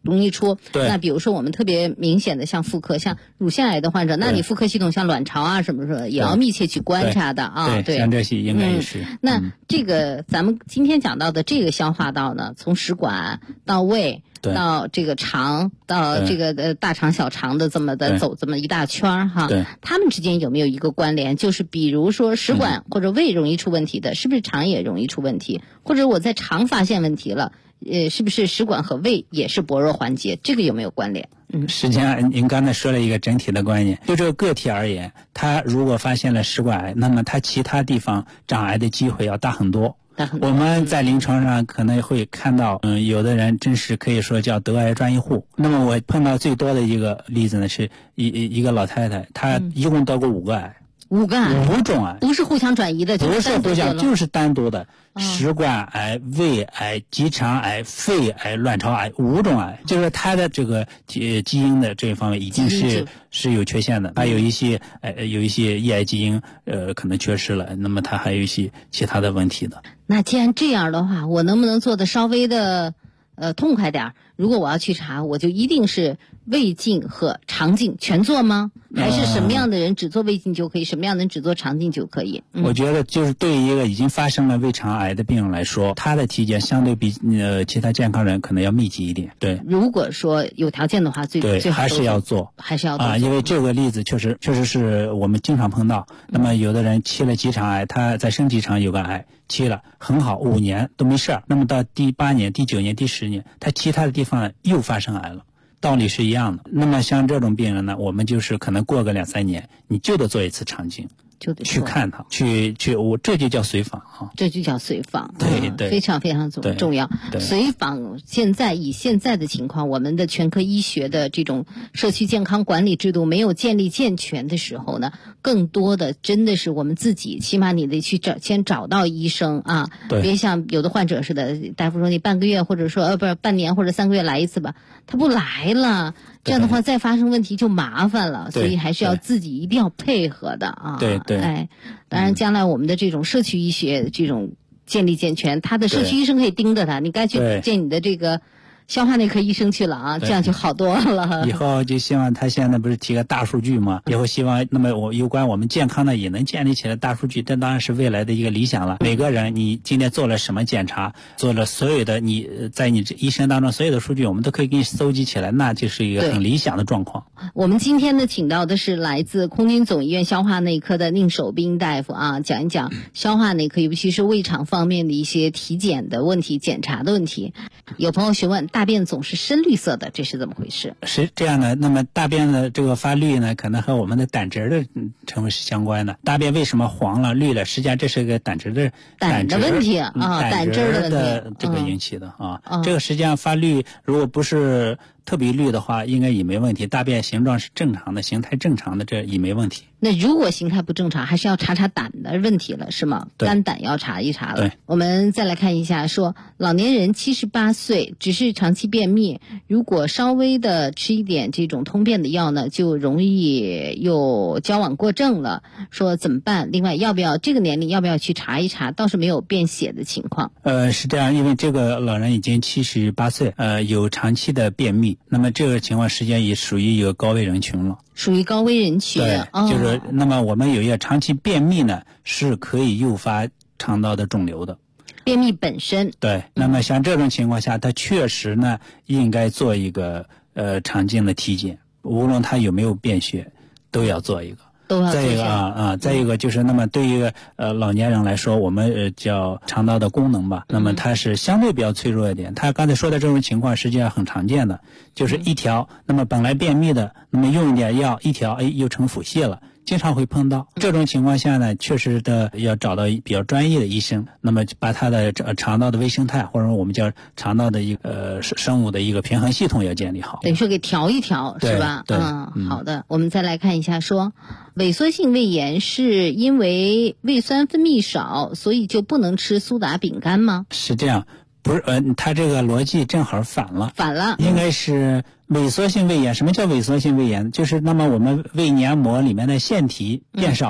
容易出。 对。 那比如说我们特别明显的像妇科，像乳腺癌的患者，那你妇科系统像卵巢啊什么什么也要密切去观察的啊。 对，像这些应该也是。 那这个咱们今天讲到的这个消化道呢，从食管到胃。到这个肠，到这个大肠小肠的这么的走这么一大圈哈，他们之间有没有一个关联？就是比如说食管或者胃容易出问题的，是不是肠也容易出问题？或者我在肠发现问题了，是不是食管和胃也是薄弱环节？这个有没有关联？ 实际上您刚才说了一个整体的观念，就这个个体而言，他如果发现了食管癌，那么他其他地方长癌的机会要大很多。我们在临床上可能会看到，有的人真是可以说叫得癌专一户。那么我碰到最多的一个例子呢，是一个老太太，她一共得过5个癌。 5个癌 ，5种癌， 不是互相转移的， 不是互相，就是单独的，食管癌、胃癌、直肠癌、肺癌、卵巢癌，5种癌，就是它的这个基因的这一方面已经是有缺陷的，还有一些抑癌基因可能缺失了，那么它还有一些其他的问题的。 那既然这样的话，我能不能做的稍微的痛快点？如果我要去查，我就一定是胃镜和肠镜全做吗？还是什么样的人只做胃镜就可以，什么样的人只做肠镜就可以？ 我觉得就是对于一个已经发生了胃肠癌的病人来说，他的体检相对比其他健康人可能要密集一点。对， 如果说有条件的话，最好还是要做，因为这个例子确实是我们经常碰到。那么有的人期了直肠癌，他在升直肠有个癌，期了很好，5年都没事儿，那么到第8年、第9年、第10年，他其他的地方又发生癌了。道理是一样的。那么像这种病人呢，我们就是可能过个2-3年，你就得做一次肠镜， 就得去看他，这就叫随访啊， 这就叫随访， 对， 非常非常重要。随访以现在的情况，我们的全科医学的这种社区健康管理制度没有建立健全的时候呢，更多的真的是我们自己，起码你得去先找到医生啊，别像有的患者似的，大夫说你半个月或者说不是半年或者3个月来一次吧，他不来了。这样的话再发生问题就麻烦了，所以还是要自己一定要配合的啊。 对， 当然将来我们的这种社区医学这种建立健全，他的社区医生可以盯着他，你该去见你的这个消化内科医生去了啊，这样就好多了。 以后就希望他现在不是提个大数据吗？以后希望那么有关我们健康呢也能建立起来大数据，这当然是未来的一个理想了。每个人你今天做了什么检查，做了所有的你在你一生当中所有的数据，我们都可以给你搜集起来，那就是一个很理想的状况。 我们今天呢请到的是来自空军总医院消化内科的宁守彬大夫啊，讲一讲消化内科尤其是胃肠方面的一些体检的问题、检查的问题。有朋友询问，大便总是深绿色的，这是怎么回事？ 是这样的，那么大便的这个发绿呢，可能和我们的胆汁的成分是相关的。大便为什么黄了、绿了？实际上这是一个胆汁的问题啊，胆汁的问题， 这个引起的啊。这个实际上发绿，如果不是特别绿的话，应该也没问题。大便形状是正常的，形态正常的，这也没问题。 那如果形态不正常，还是要查查胆的问题了，是吗？肝胆要查一查了。 对， 我们再来看一下，说老年人78岁，只是长期便秘，如果稍微的吃一点这种通便的药呢，就容易又矫枉过正了。说怎么办？另外，这个年龄要不要去查一查？倒是没有便血的情况。 是这样，因为这个老人已经78岁，有长期的便秘，那么这个情况实际上也属于一个高危人群了。 属于高危人群， 就是那么我们有一个长期便秘呢，是可以诱发肠道的肿瘤的。 便秘本身对，那么像这种情况下，他确实呢应该做一个肠镜的体检，无论他有没有便血，都要做一个。再一个再一个就是那么对于老年人来说，我们叫肠道的功能吧，那么它是相对比较脆弱一点。他刚才说的这种情况实际上很常见的，就是一条那么本来便秘的，那么用一点药一条又成腹泻了。经常会碰到这种情况下呢，确实的要找到比较专业的医生，那么把他的肠道的微生态，或者说我们叫肠道的一个生物的一个平衡系统要建立好， 等于说给调一调，是吧？ 对， 好的。我们再来看一下，说萎缩性胃炎是因为胃酸分泌少，所以就不能吃苏打饼干吗？ 是这样。不是，他这个逻辑正好反了，应该是萎缩性胃炎。什么叫萎缩性胃炎？就是那么我们胃黏膜里面的腺体变少了，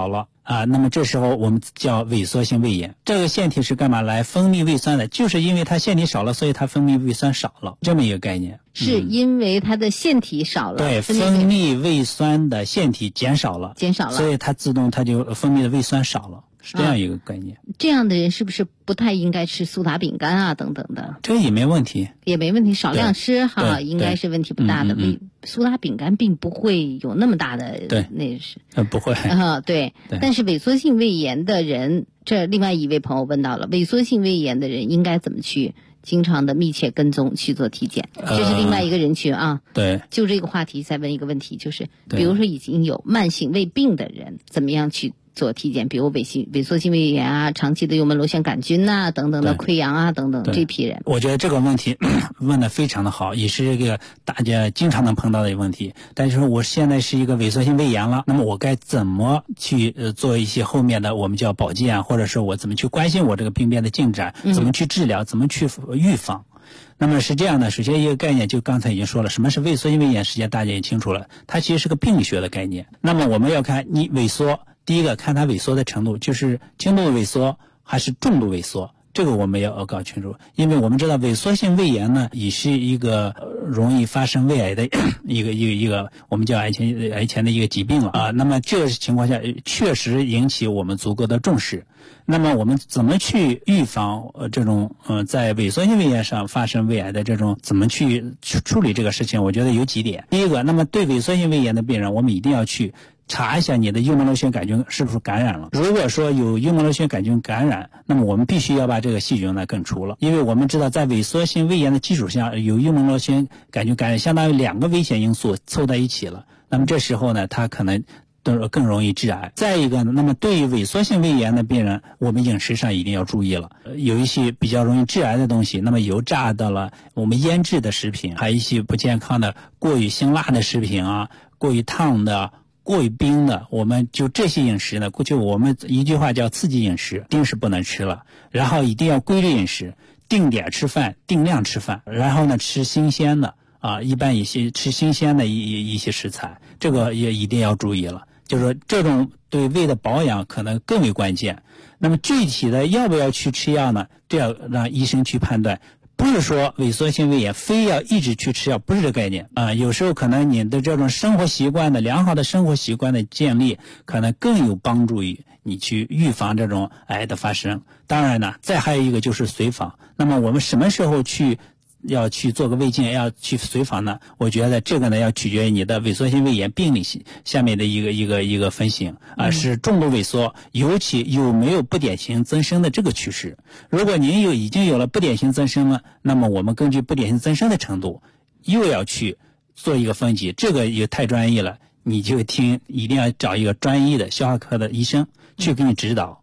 那么这时候我们叫萎缩性胃炎。这个腺体是干嘛来分泌胃酸的？就是因为它腺体少了，所以它分泌胃酸少了，这么一个概念。 是因为它的腺体少了， 对，分泌胃酸的腺体减少了，所以它自动它就分泌的胃酸少了，是这样一个概念。 这样的人是不是不太应该吃苏打饼干啊等等的？ 这个也没问题， 少量吃哈，应该是问题不大的。苏打饼干并不会有那么大的，那是不会对。但是萎缩性胃炎的人，这另外一位朋友问到了，萎缩性胃炎的人应该怎么去经常的密切跟踪去做体检？这是另外一个人群啊。 对， 就这个话题再问一个问题，就是比如说已经有慢性胃病的人，怎么样去做体检？比如萎缩性胃炎啊，长期的幽门螺旋杆菌啊等等的溃疡啊等等这批人。 我觉得这个问题问得非常的好，也是一个大家经常能碰到的一个问题。但是我现在是一个萎缩性胃炎了，那么我该怎么去做一些后面的我们叫保健，或者是我怎么去关心我这个病变的进展，怎么去治疗，怎么去预防？那么是这样的，首先一个概念就刚才已经说了，什么是萎缩性胃炎，实际上大家也清楚了，它其实是个病理学的概念。那么我们要看你萎缩，第一个看它萎缩的程度，就是轻度萎缩还是重度萎缩，这个我们要搞清楚。因为我们知道萎缩性胃炎呢，也是一个容易发生胃癌的一个我们叫癌前的一个疾病了啊。那么这个情况下确实引起我们足够的重视。那么我们怎么去预防这种在萎缩性胃炎上发生胃癌的这种，怎么去处理这个事情？我觉得有几点。第一个，那么对萎缩性胃炎的病人，我们一定要去查一下你的幽门螺旋杆菌是不是感染了。如果说有幽门螺旋杆菌感染，那么我们必须要把这个细菌呢根除了。因为我们知道在萎缩性胃炎的基础上，有幽门螺旋杆菌感染，相当于2个危险因素凑在一起了。那么这时候呢，它可能更容易致癌。再一个呢，那么对于萎缩性胃炎的病人，我们饮食上一定要注意了。有一些比较容易致癌的东西，那么油炸的了，我们腌制的食品，还有一些不健康的过于辛辣的食品啊，过于烫的，过于冰的，我们就这些饮食呢，就我们一句话叫刺激饮食，定是不能吃了。然后一定要规律饮食，定点吃饭，定量吃饭，然后呢吃新鲜的啊，一般吃新鲜的一些食材，这个也一定要注意了。就是说这种对胃的保养可能更为关键。那么具体的要不要去吃药呢？这要让医生去判断。不是说萎缩性胃炎非要一直去吃药，不是这个概念啊。有时候可能你的这种生活习惯的良好的生活习惯的建立，可能更有帮助于你去预防这种癌的发生。当然呢，再还有一个就是随访。那么我们什么时候要去做个胃镜，要去随访呢？我觉得这个呢要取决于你的萎缩性胃炎病理下面的一个分型啊，是重度萎缩，尤其有没有不典型增生的这个趋势。如果您已经有了不典型增生了，那么我们根据不典型增生的程度，又要去做一个分级，这个也太专业了，你就一定要找一个专业的消化科的医生去给你指导。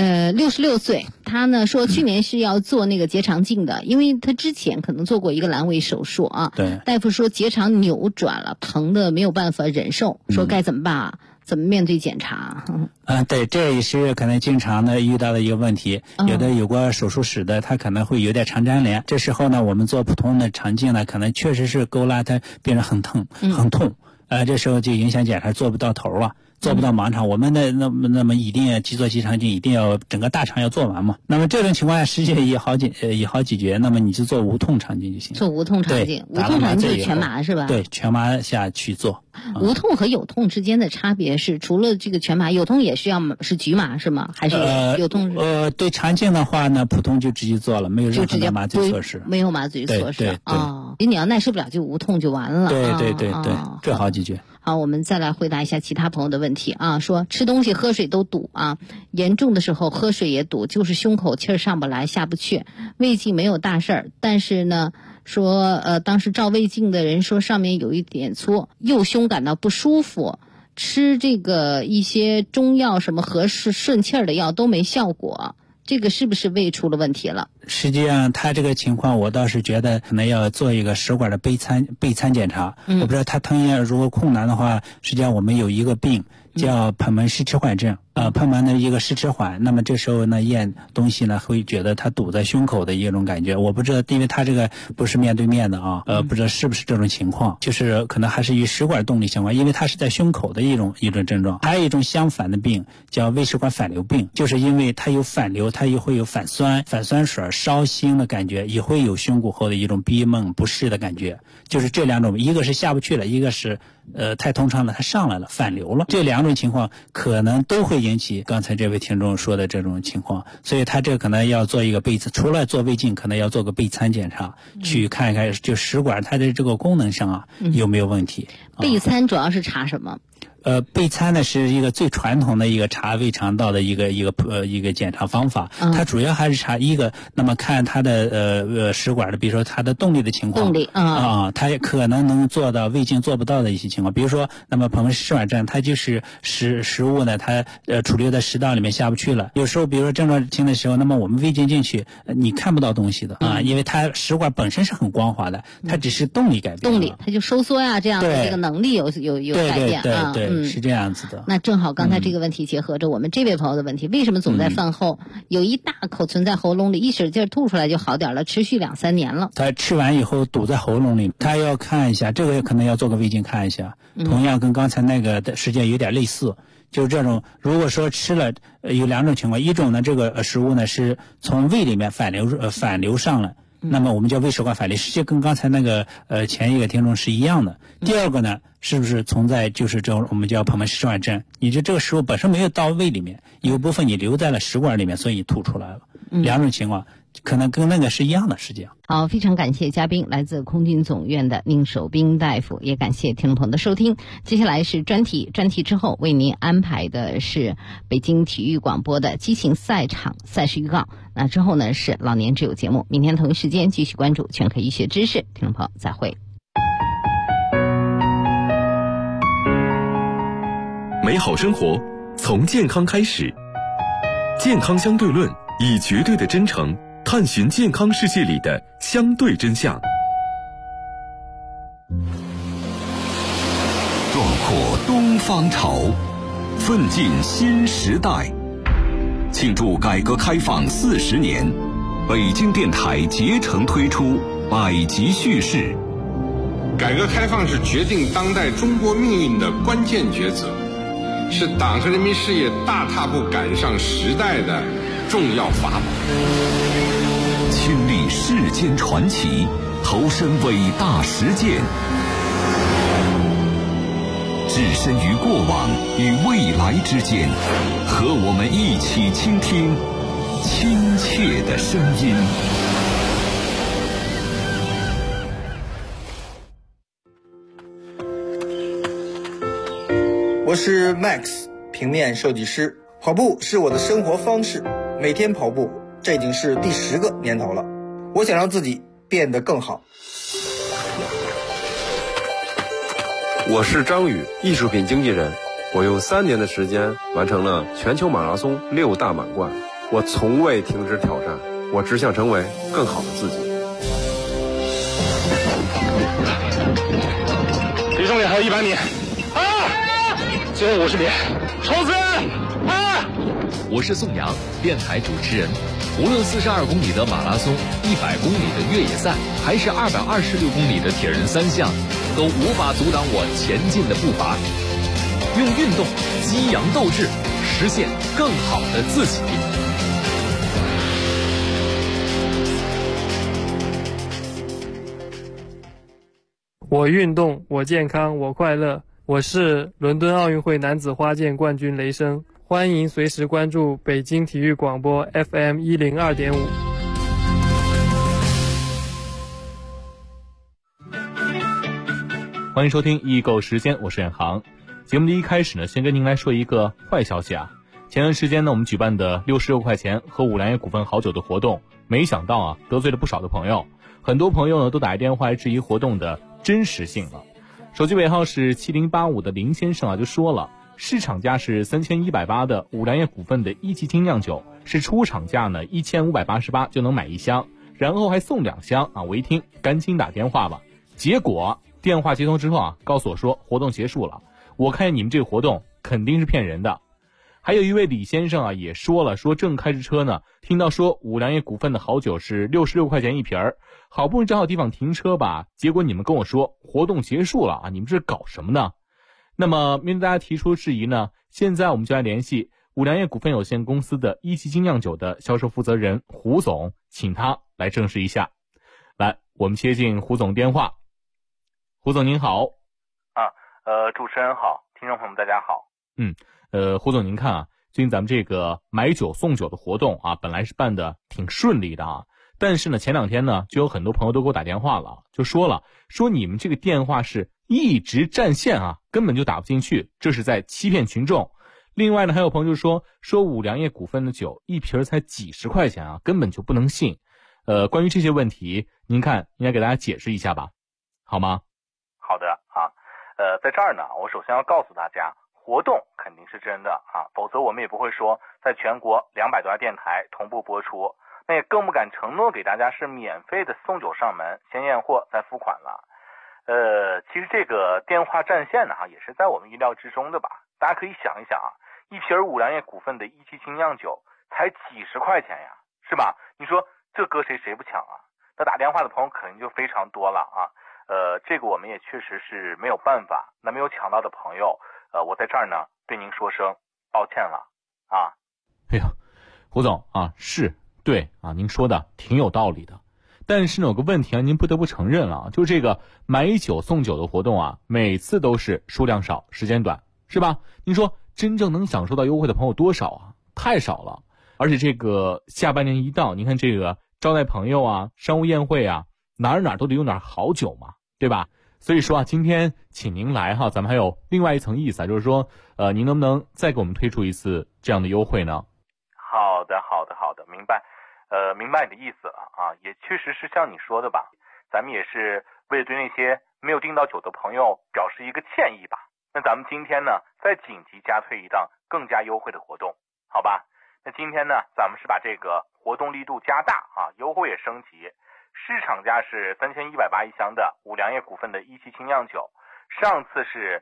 66岁，他呢说去年是要做那个结肠镜的，因为他之前可能做过一个阑尾手术啊。 对。 大夫说结肠扭转了，疼的没有办法忍受，说该怎么办啊？怎么面对检查？ 对，这也是可能经常的遇到的一个问题。有的有过手术史的，他可能会有点肠粘连。这时候呢，我们做普通的肠镜呢，可能确实是勾拉他病人很疼，很痛。这时候就影响检查，做不到头了。做不到盲肠，我们的那么一定要去做结肠镜，一定要整个大肠要做完嘛。那么这种情况下，实际也好解决。那么你就做无痛肠镜就行。 做无痛肠镜，无痛肠镜就是全麻是吧？ 对，全麻下去做。 无痛和有痛之间的差别是，除了这个全麻，有痛也是局麻是吗？还是有痛？ 对肠镜的话呢，普通就直接做了，没有任何的麻醉措施。 没有麻醉措施啊。你要耐受不了就无痛就完了。 对，这好解决。 好，我们再来回答一下其他朋友的问题啊。说吃东西喝水都堵啊，严重的时候喝水也堵，就是胸口气儿上不来下不去。胃镜没有大事儿，但是呢说当时照胃镜的人说上面有一点粗，右胸感到不舒服，吃这个一些中药什么合适顺气儿的药都没效果，这个是不是胃出了问题了？ 实际上他这个情况我倒是觉得可能要做一个食管的备餐检查。我不知道他吞咽如果困难的话，实际上我们有一个病叫贲门失齿缓症，贲门的一个失齿缓，那么这时候呢咽东西呢会觉得它堵在胸口的一种感觉。我不知道，因为他这个不是面对面的啊，不知道是不是这种情况，就是可能还是与食管动力相关，因为它是在胸口的一种症状。还有一种相反的病叫胃食管反流病，就是因为它有反流，它也会有反酸水、烧心的感觉，也会有胸骨后的一种闭闷不适的感觉。就是这两种，一个是下不去了，一个是太通畅了，它上来了反流了，这两种情况可能都会引起刚才这位听众说的这种情况，所以他这可能要做一个备餐，除了做胃镜，可能要做个备餐检查，去看一看就食管它的这个功能上啊有没有问题。 备餐主要是查什么？ 备餐呢是一个最传统的一个查胃肠道的一个检查方法，它主要还是查一个，那么看它的食管的，比如说它的动力的情况，它也可能能做到胃镜做不到的一些情况，比如说那么贲门失缓症，它就是食物呢它储留在食道里面下不去了，有时候比如说症状轻的时候，那么我们胃镜进去你看不到东西的因为它食管本身是很光滑的，它只是动力改变了， 动力它就收缩呀，这样的这个能力有改变对是这样子的。 那正好刚才这个问题结合着我们这位朋友的问题，为什么总在饭后有一大口存在喉咙里，一使劲吐出来就好点了，持续2-3年了？ 他吃完以后堵在喉咙里，他要看一下，这个可能要做个胃镜看一下，同样跟刚才那个的实际有点类似。就是这种，如果说吃了有2种情况，一种呢这个食物呢是从胃里面反流上来，那么我们叫胃食管反流，实际跟刚才那个前一个听众是一样的。第二个呢，是不是存在就是这种我们叫贲门失缓症？你就这个食物本身没有到胃里面，有部分你留在了食管里面，所以你吐出来了。2种情况可能跟那个是一样的，实际上。 好，非常感谢嘉宾来自空军总院的宁守彬大夫，也感谢听众朋友的收听。接下来是专题之后为您安排的是北京体育广播的激情赛场赛事预告。那之后呢是老年之友节目，明天同一时间继续关注全科医学知识。听众朋友再会。 美好生活从健康开始，健康相对论以绝对的真诚探寻健康世界里的相对真相。 壮阔东方潮，奋进新时代。庆祝改革开放40年，北京电台竭诚推出百集叙事。 改革开放是决定当代中国命运的关键抉择，是党和人民事业大踏步赶上时代的重要法宝。 亲历世间传奇，投身伟大实践，置身于过往与未来之间，和我们一起倾听亲切的声音。 我是 Max， 平面设计师。跑步是我的生活方式，每天跑步，这已经是第10个年头了。我想让自己变得更好。 我是张宇，艺术品经纪人。我用3年的时间完成了全球马拉松6大满贯。我从未停止挑战，我只想成为更好的自己。 离终点还有100米。最后50米，冲刺！ 我是宋阳，电台主持人。无论42公里的马拉松、100公里的越野赛，还是226公里的铁人3项，都无法阻挡我前进的步伐。用运动激扬斗志，实现更好的自己。 我运动，我健康，我快乐。我是伦敦奥运会男子花剑冠军雷声，欢迎随时关注北京体育广播 FM 102.5。 欢迎收听易购时间，我是远航。节目的一开始呢，先跟您来说一个坏消息啊。前段时间呢，我们举办的66块钱喝五粮液股份好酒的活动，没想到啊，得罪了不少的朋友。很多朋友呢都打电话来质疑活动的真实性了。手机尾号是7085的林先生啊，就说了市场价是3180的五粮液股份的一级精酿酒，是出厂价呢1588就能买1箱，然后还送2箱啊！我一听赶紧打电话吧，结果电话接通之后啊，告诉我说活动结束了。我看见你们这个活动肯定是骗人的。还有一位李先生啊，也说了，说正开着车呢，听到说五粮液股份的好酒是66块钱一瓶儿，好不容易找好地方停车吧，结果你们跟我说活动结束了啊，你们这是搞什么呢？那么面对大家提出质疑呢，现在我们就来联系五粮液股份有限公司的一级精酿酒的销售负责人胡总，请他来证实一下。来，我们接进胡总电话。胡总您好。 主持人好，听众朋友们大家好。 胡总您看啊，最近咱们这个买酒送酒的活动啊，本来是办的挺顺利的啊，但是呢前2天呢就有很多朋友都给我打电话了，就说你们这个电话是一直占线啊，根本就打不进去，这是在欺骗群众。另外呢还有朋友就说五粮液股份的酒一瓶才几十块钱啊，根本就不能信。关于这些问题，您看应该给大家解释一下吧，好吗？ 好的啊，在这儿呢，我首先要告诉大家，活动肯定是真的啊，否则我们也不会说在全国200多家电台同步播出，那也更不敢承诺给大家是免费的送酒上门，先验货再付款了。其实这个电话占线呢，也是在我们意料之中的吧。大家可以想一想啊，一瓶五粮液股份的一级精酿酒才几十块钱呀，是吧？你说这搁谁不抢啊？那打电话的朋友肯定就非常多了啊。这个我们也确实是没有办法。那没有抢到的朋友，我在这儿呢对您说声抱歉了啊。 哎呀，胡总啊，是对啊，您说的挺有道理的。但是呢有个问题啊，您不得不承认了，就是这个买酒送酒的活动啊，每次都是数量少时间短，是吧？您说真正能享受到优惠的朋友多少啊？太少了。而且这个下半年一到，您看这个招待朋友啊，商务宴会啊，哪都得有点好酒嘛，对吧？所以说啊，今天请您来哈，咱们还有另外一层意思啊，就是说您能不能再给我们推出一次这样的优惠呢？ 好的，明白。明白你的意思了啊，也确实是像你说的吧，咱们也是为了对那些没有订到酒的朋友表示一个歉意吧。那咱们今天呢，再紧急加推一档更加优惠的活动，好吧？那今天呢，咱们是把这个活动力度加大啊，优惠也升级。市场价是3180一箱的五粮液股份的一级精酿酒，上次是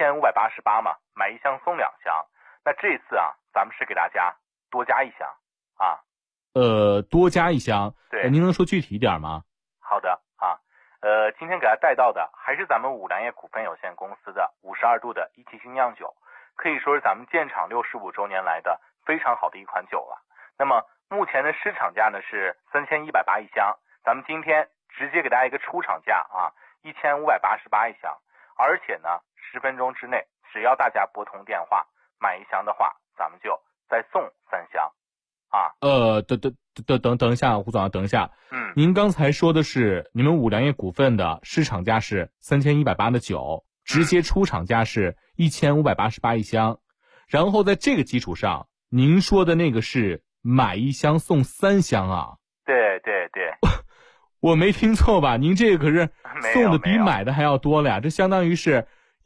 1588嘛，买1箱送2箱。那这次啊，咱们是给大家多加1箱啊。 多加1箱， 对， 您能说具体一点吗？ 好的啊，今天给大家带到的还是咱们五粮液股份有限公司的52度的一级精酿酒，可以说是咱们建厂65周年来的非常好的一款酒了。那么目前的市场价呢是3180一箱，咱们今天直接给大家一个出厂价啊，1588一箱，而且呢10分钟之内，只要大家拨通电话买1箱的话，咱们就再送3箱。啊， 等一下，胡总啊，等一下，您刚才说的是你们五粮液股份的市场价是3180的酒，直接出厂价是1588一箱，然后在这个基础上，您说的那个是买1箱送3箱啊？ 对， 我没听错吧？您这个可是送的比买的还要多了呀，这相当于是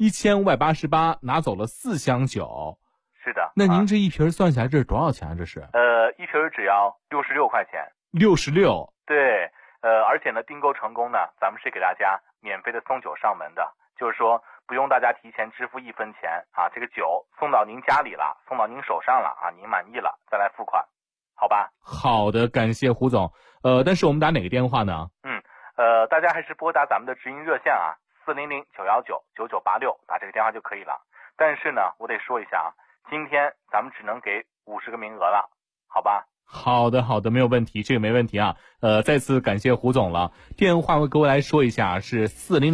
1588拿走了4箱酒。 是的， 那您这一瓶算下来这是多少钱啊？这是一瓶只要66块钱。 66？ 对，而且呢，订购成功呢，咱们是给大家免费的送酒上门的，就是说不用大家提前支付1分钱啊，这个酒送到您家里了，送到您手上了啊，您满意了再来付款，好吧？ 好的，感谢胡总。但是我们打哪个电话呢？ 大家还是拨打咱们的直营热线啊，400-919-9986，打这个电话就可以了。但是呢，我得说一下啊。今天咱们只能给50个名额了，好吧？ 好的，没有问题，这个没问题啊。再次感谢胡总了。电话各位来说一下，是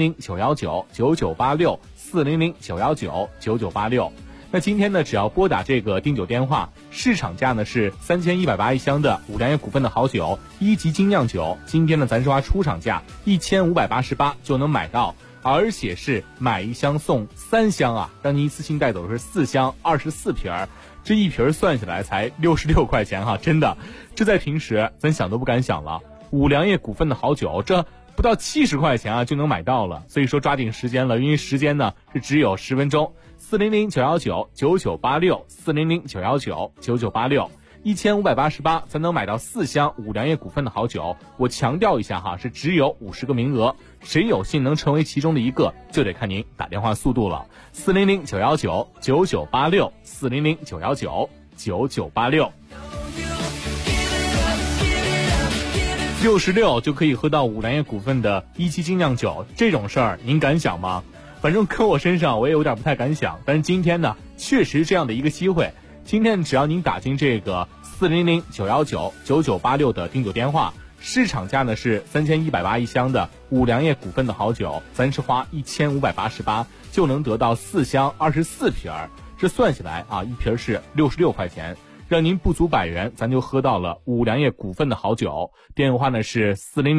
400-919-9986 400-919-9986。那今天呢，只要拨打这个订酒电话，市场价呢是3180一箱的五粮液股份的好酒一级精酿酒，今天呢咱说它出厂价1588就能买到。而且是买1箱送3箱啊，让您一次性带走的是4箱24瓶，这一瓶算下来才66块钱哈，真的，这在平时咱想都不敢想了。五粮液股份的好酒，这不到70块钱啊就能买到了。所以说抓紧时间了，因为时间呢是只有10分钟。400-919-9986，400-919-9986，1588才能买到4箱五粮液股份的好酒。我强调一下哈，是只有50个名额，谁有幸能成为其中的一个，就得看您打电话速度了。400-919-9986，400-919-9986。66就可以喝到五粮液股份的一期精酿酒，这种事儿您敢想吗？反正搁我身上我也有点不太敢想，但是今天呢确实这样的一个机会。今天只要您打进这个400-919-9986的订酒电话，市场价呢是3180一箱的五粮液股份的好酒，咱是花1588就能得到4箱24瓶儿，这算起来啊，一瓶是66块钱，让您不足100元，咱就喝到了五粮液股份的好酒。电话呢是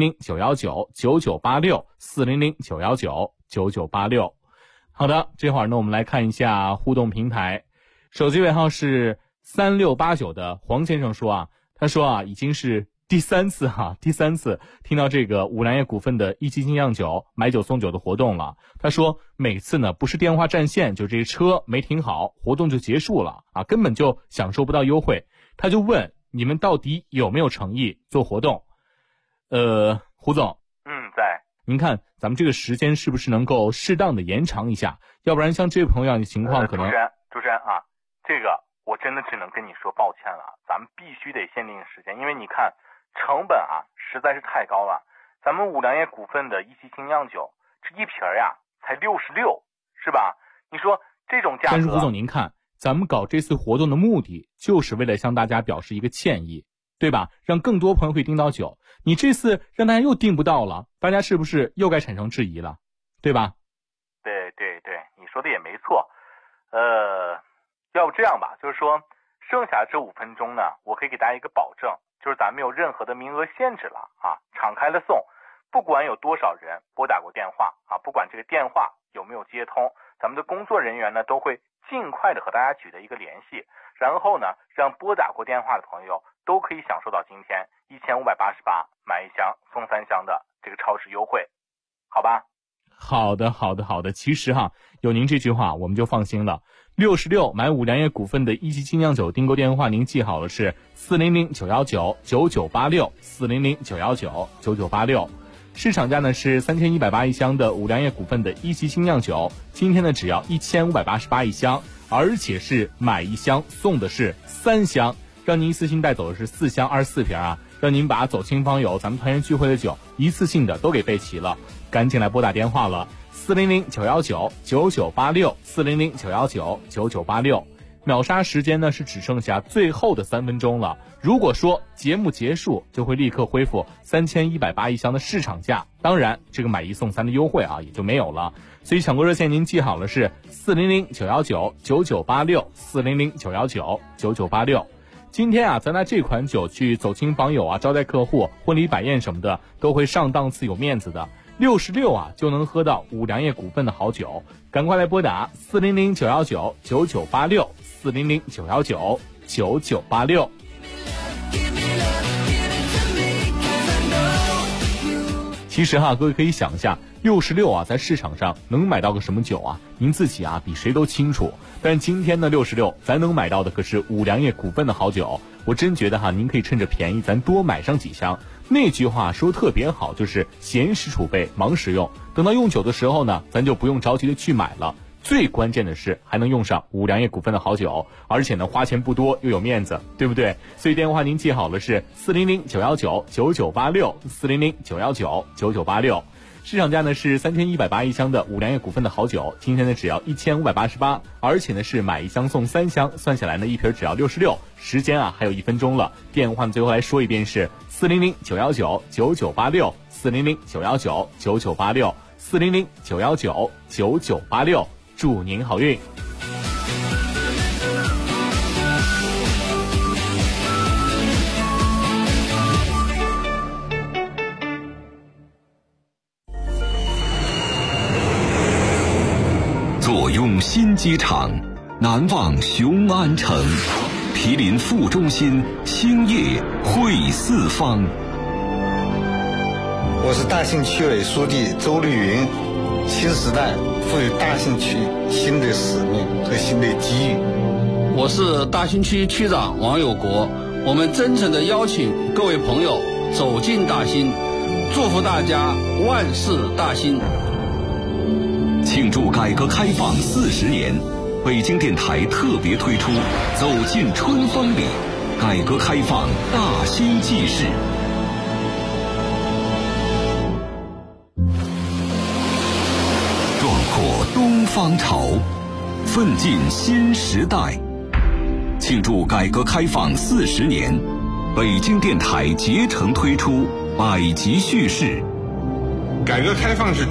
400-919-9986，400-919-9986。好的，这会儿呢我们来看一下互动平台，手机尾号是3689的黄先生说啊，他说啊已经是第三次听到这个五粮液股份的一期精酿酒买酒送酒的活动了。他说每次呢不是电话占线，就这车没停好，活动就结束了啊，根本就享受不到优惠。他就问你们到底有没有诚意做活动？胡总， 在。 您看咱们这个时间是不是能够适当的延长一下？要不然像这位朋友的情况可能。 主持人啊，这个我真的只能跟你说抱歉了，咱们必须得限定时间，因为你看成本啊实在是太高了。咱们五粮液股份的一期精酿酒，这一瓶呀才66，是吧？你说这种价格。 但是胡总您看，咱们搞这次活动的目的就是为了向大家表示一个歉意，对吧？让更多朋友可以订到酒。你这次让大家又订不到了，大家是不是又该产生质疑了，对吧？ 对，你说的也没错。要不这样吧，就是说剩下这5分钟呢，我可以给大家一个保证，就是咱没有任何的名额限制了啊，敞开了送，不管有多少人拨打过电话啊，不管这个电话有没有接通，咱们的工作人员呢都会尽快的和大家取得一个联系，然后呢让拨打过电话的朋友都可以享受到今天1588买1箱送3箱的这个超值优惠，好吧？ 好的。其实哈，有您这句话我们就放心了。66买五粮液股份的一期精酿酒订购电话，您记好了是400-919-9986，400-919-9986。市场价呢是3180一箱的五粮液股份的一期精酿酒，今天呢只要1588一箱，而且是买1箱送的是3箱，让您一次性带走的是4箱24瓶啊，让您把走亲访友咱们团圆聚会的酒一次性的都给备齐了。赶紧来拨打电话了，400-919-9986，400-919-9986。秒杀时间呢是只剩下最后的3分钟了，如果说节目结束就会立刻恢复3180一箱的市场价，当然这个买1送3的优惠啊也就没有了。所以抢购热线您记好了是400-919-9986，400-919-9986。今天啊咱拿这款酒去走亲访友啊，招待客户，婚礼摆宴什么的都会上档次有面子的。66啊就能喝到五粮液股份的好酒，赶快来拨打400-919-9986，400-919-9986。其实哈，各位可以想一下，66啊在市场上能买到个什么酒啊？您自己啊比谁都清楚。但今天的66咱能买到的可是五粮液股份的好酒，我真觉得哈，您可以趁着便宜咱多买上几箱。那句话说特别好，就是闲时储备忙时用，等到用酒的时候呢，咱就不用着急的去买了。最关键的是还能用上五粮液股份的好酒，而且呢花钱不多又有面子，对不对？所以电话您记好了是400-919-9986，400-919-9986。市场价呢是3180一箱的五粮液股份的好酒，今天呢只要1588，而且呢是买1箱送3箱，算下来呢一瓶只要66。时间啊还有1分钟了，电话最后来说一遍是400-919-9986，400-919-9986，400-919-9986。祝您好运。 坐拥新机场，难忘雄安城，毗邻副中心，兴业汇四方。 我我是大兴区委书记周绿云。新时代赋予大兴区新的使命和新的机遇。 我是大兴区区长王有国，我们真诚地邀请各位朋友走进大兴，祝福大家万事大兴。 庆祝改革开放40年，北京电台特别推出《走进春风里》，改革开放大兴纪事。壮阔东方潮，奋进新时代。庆祝改革开放40年，北京电台竭诚推出百集叙事。 改革开放是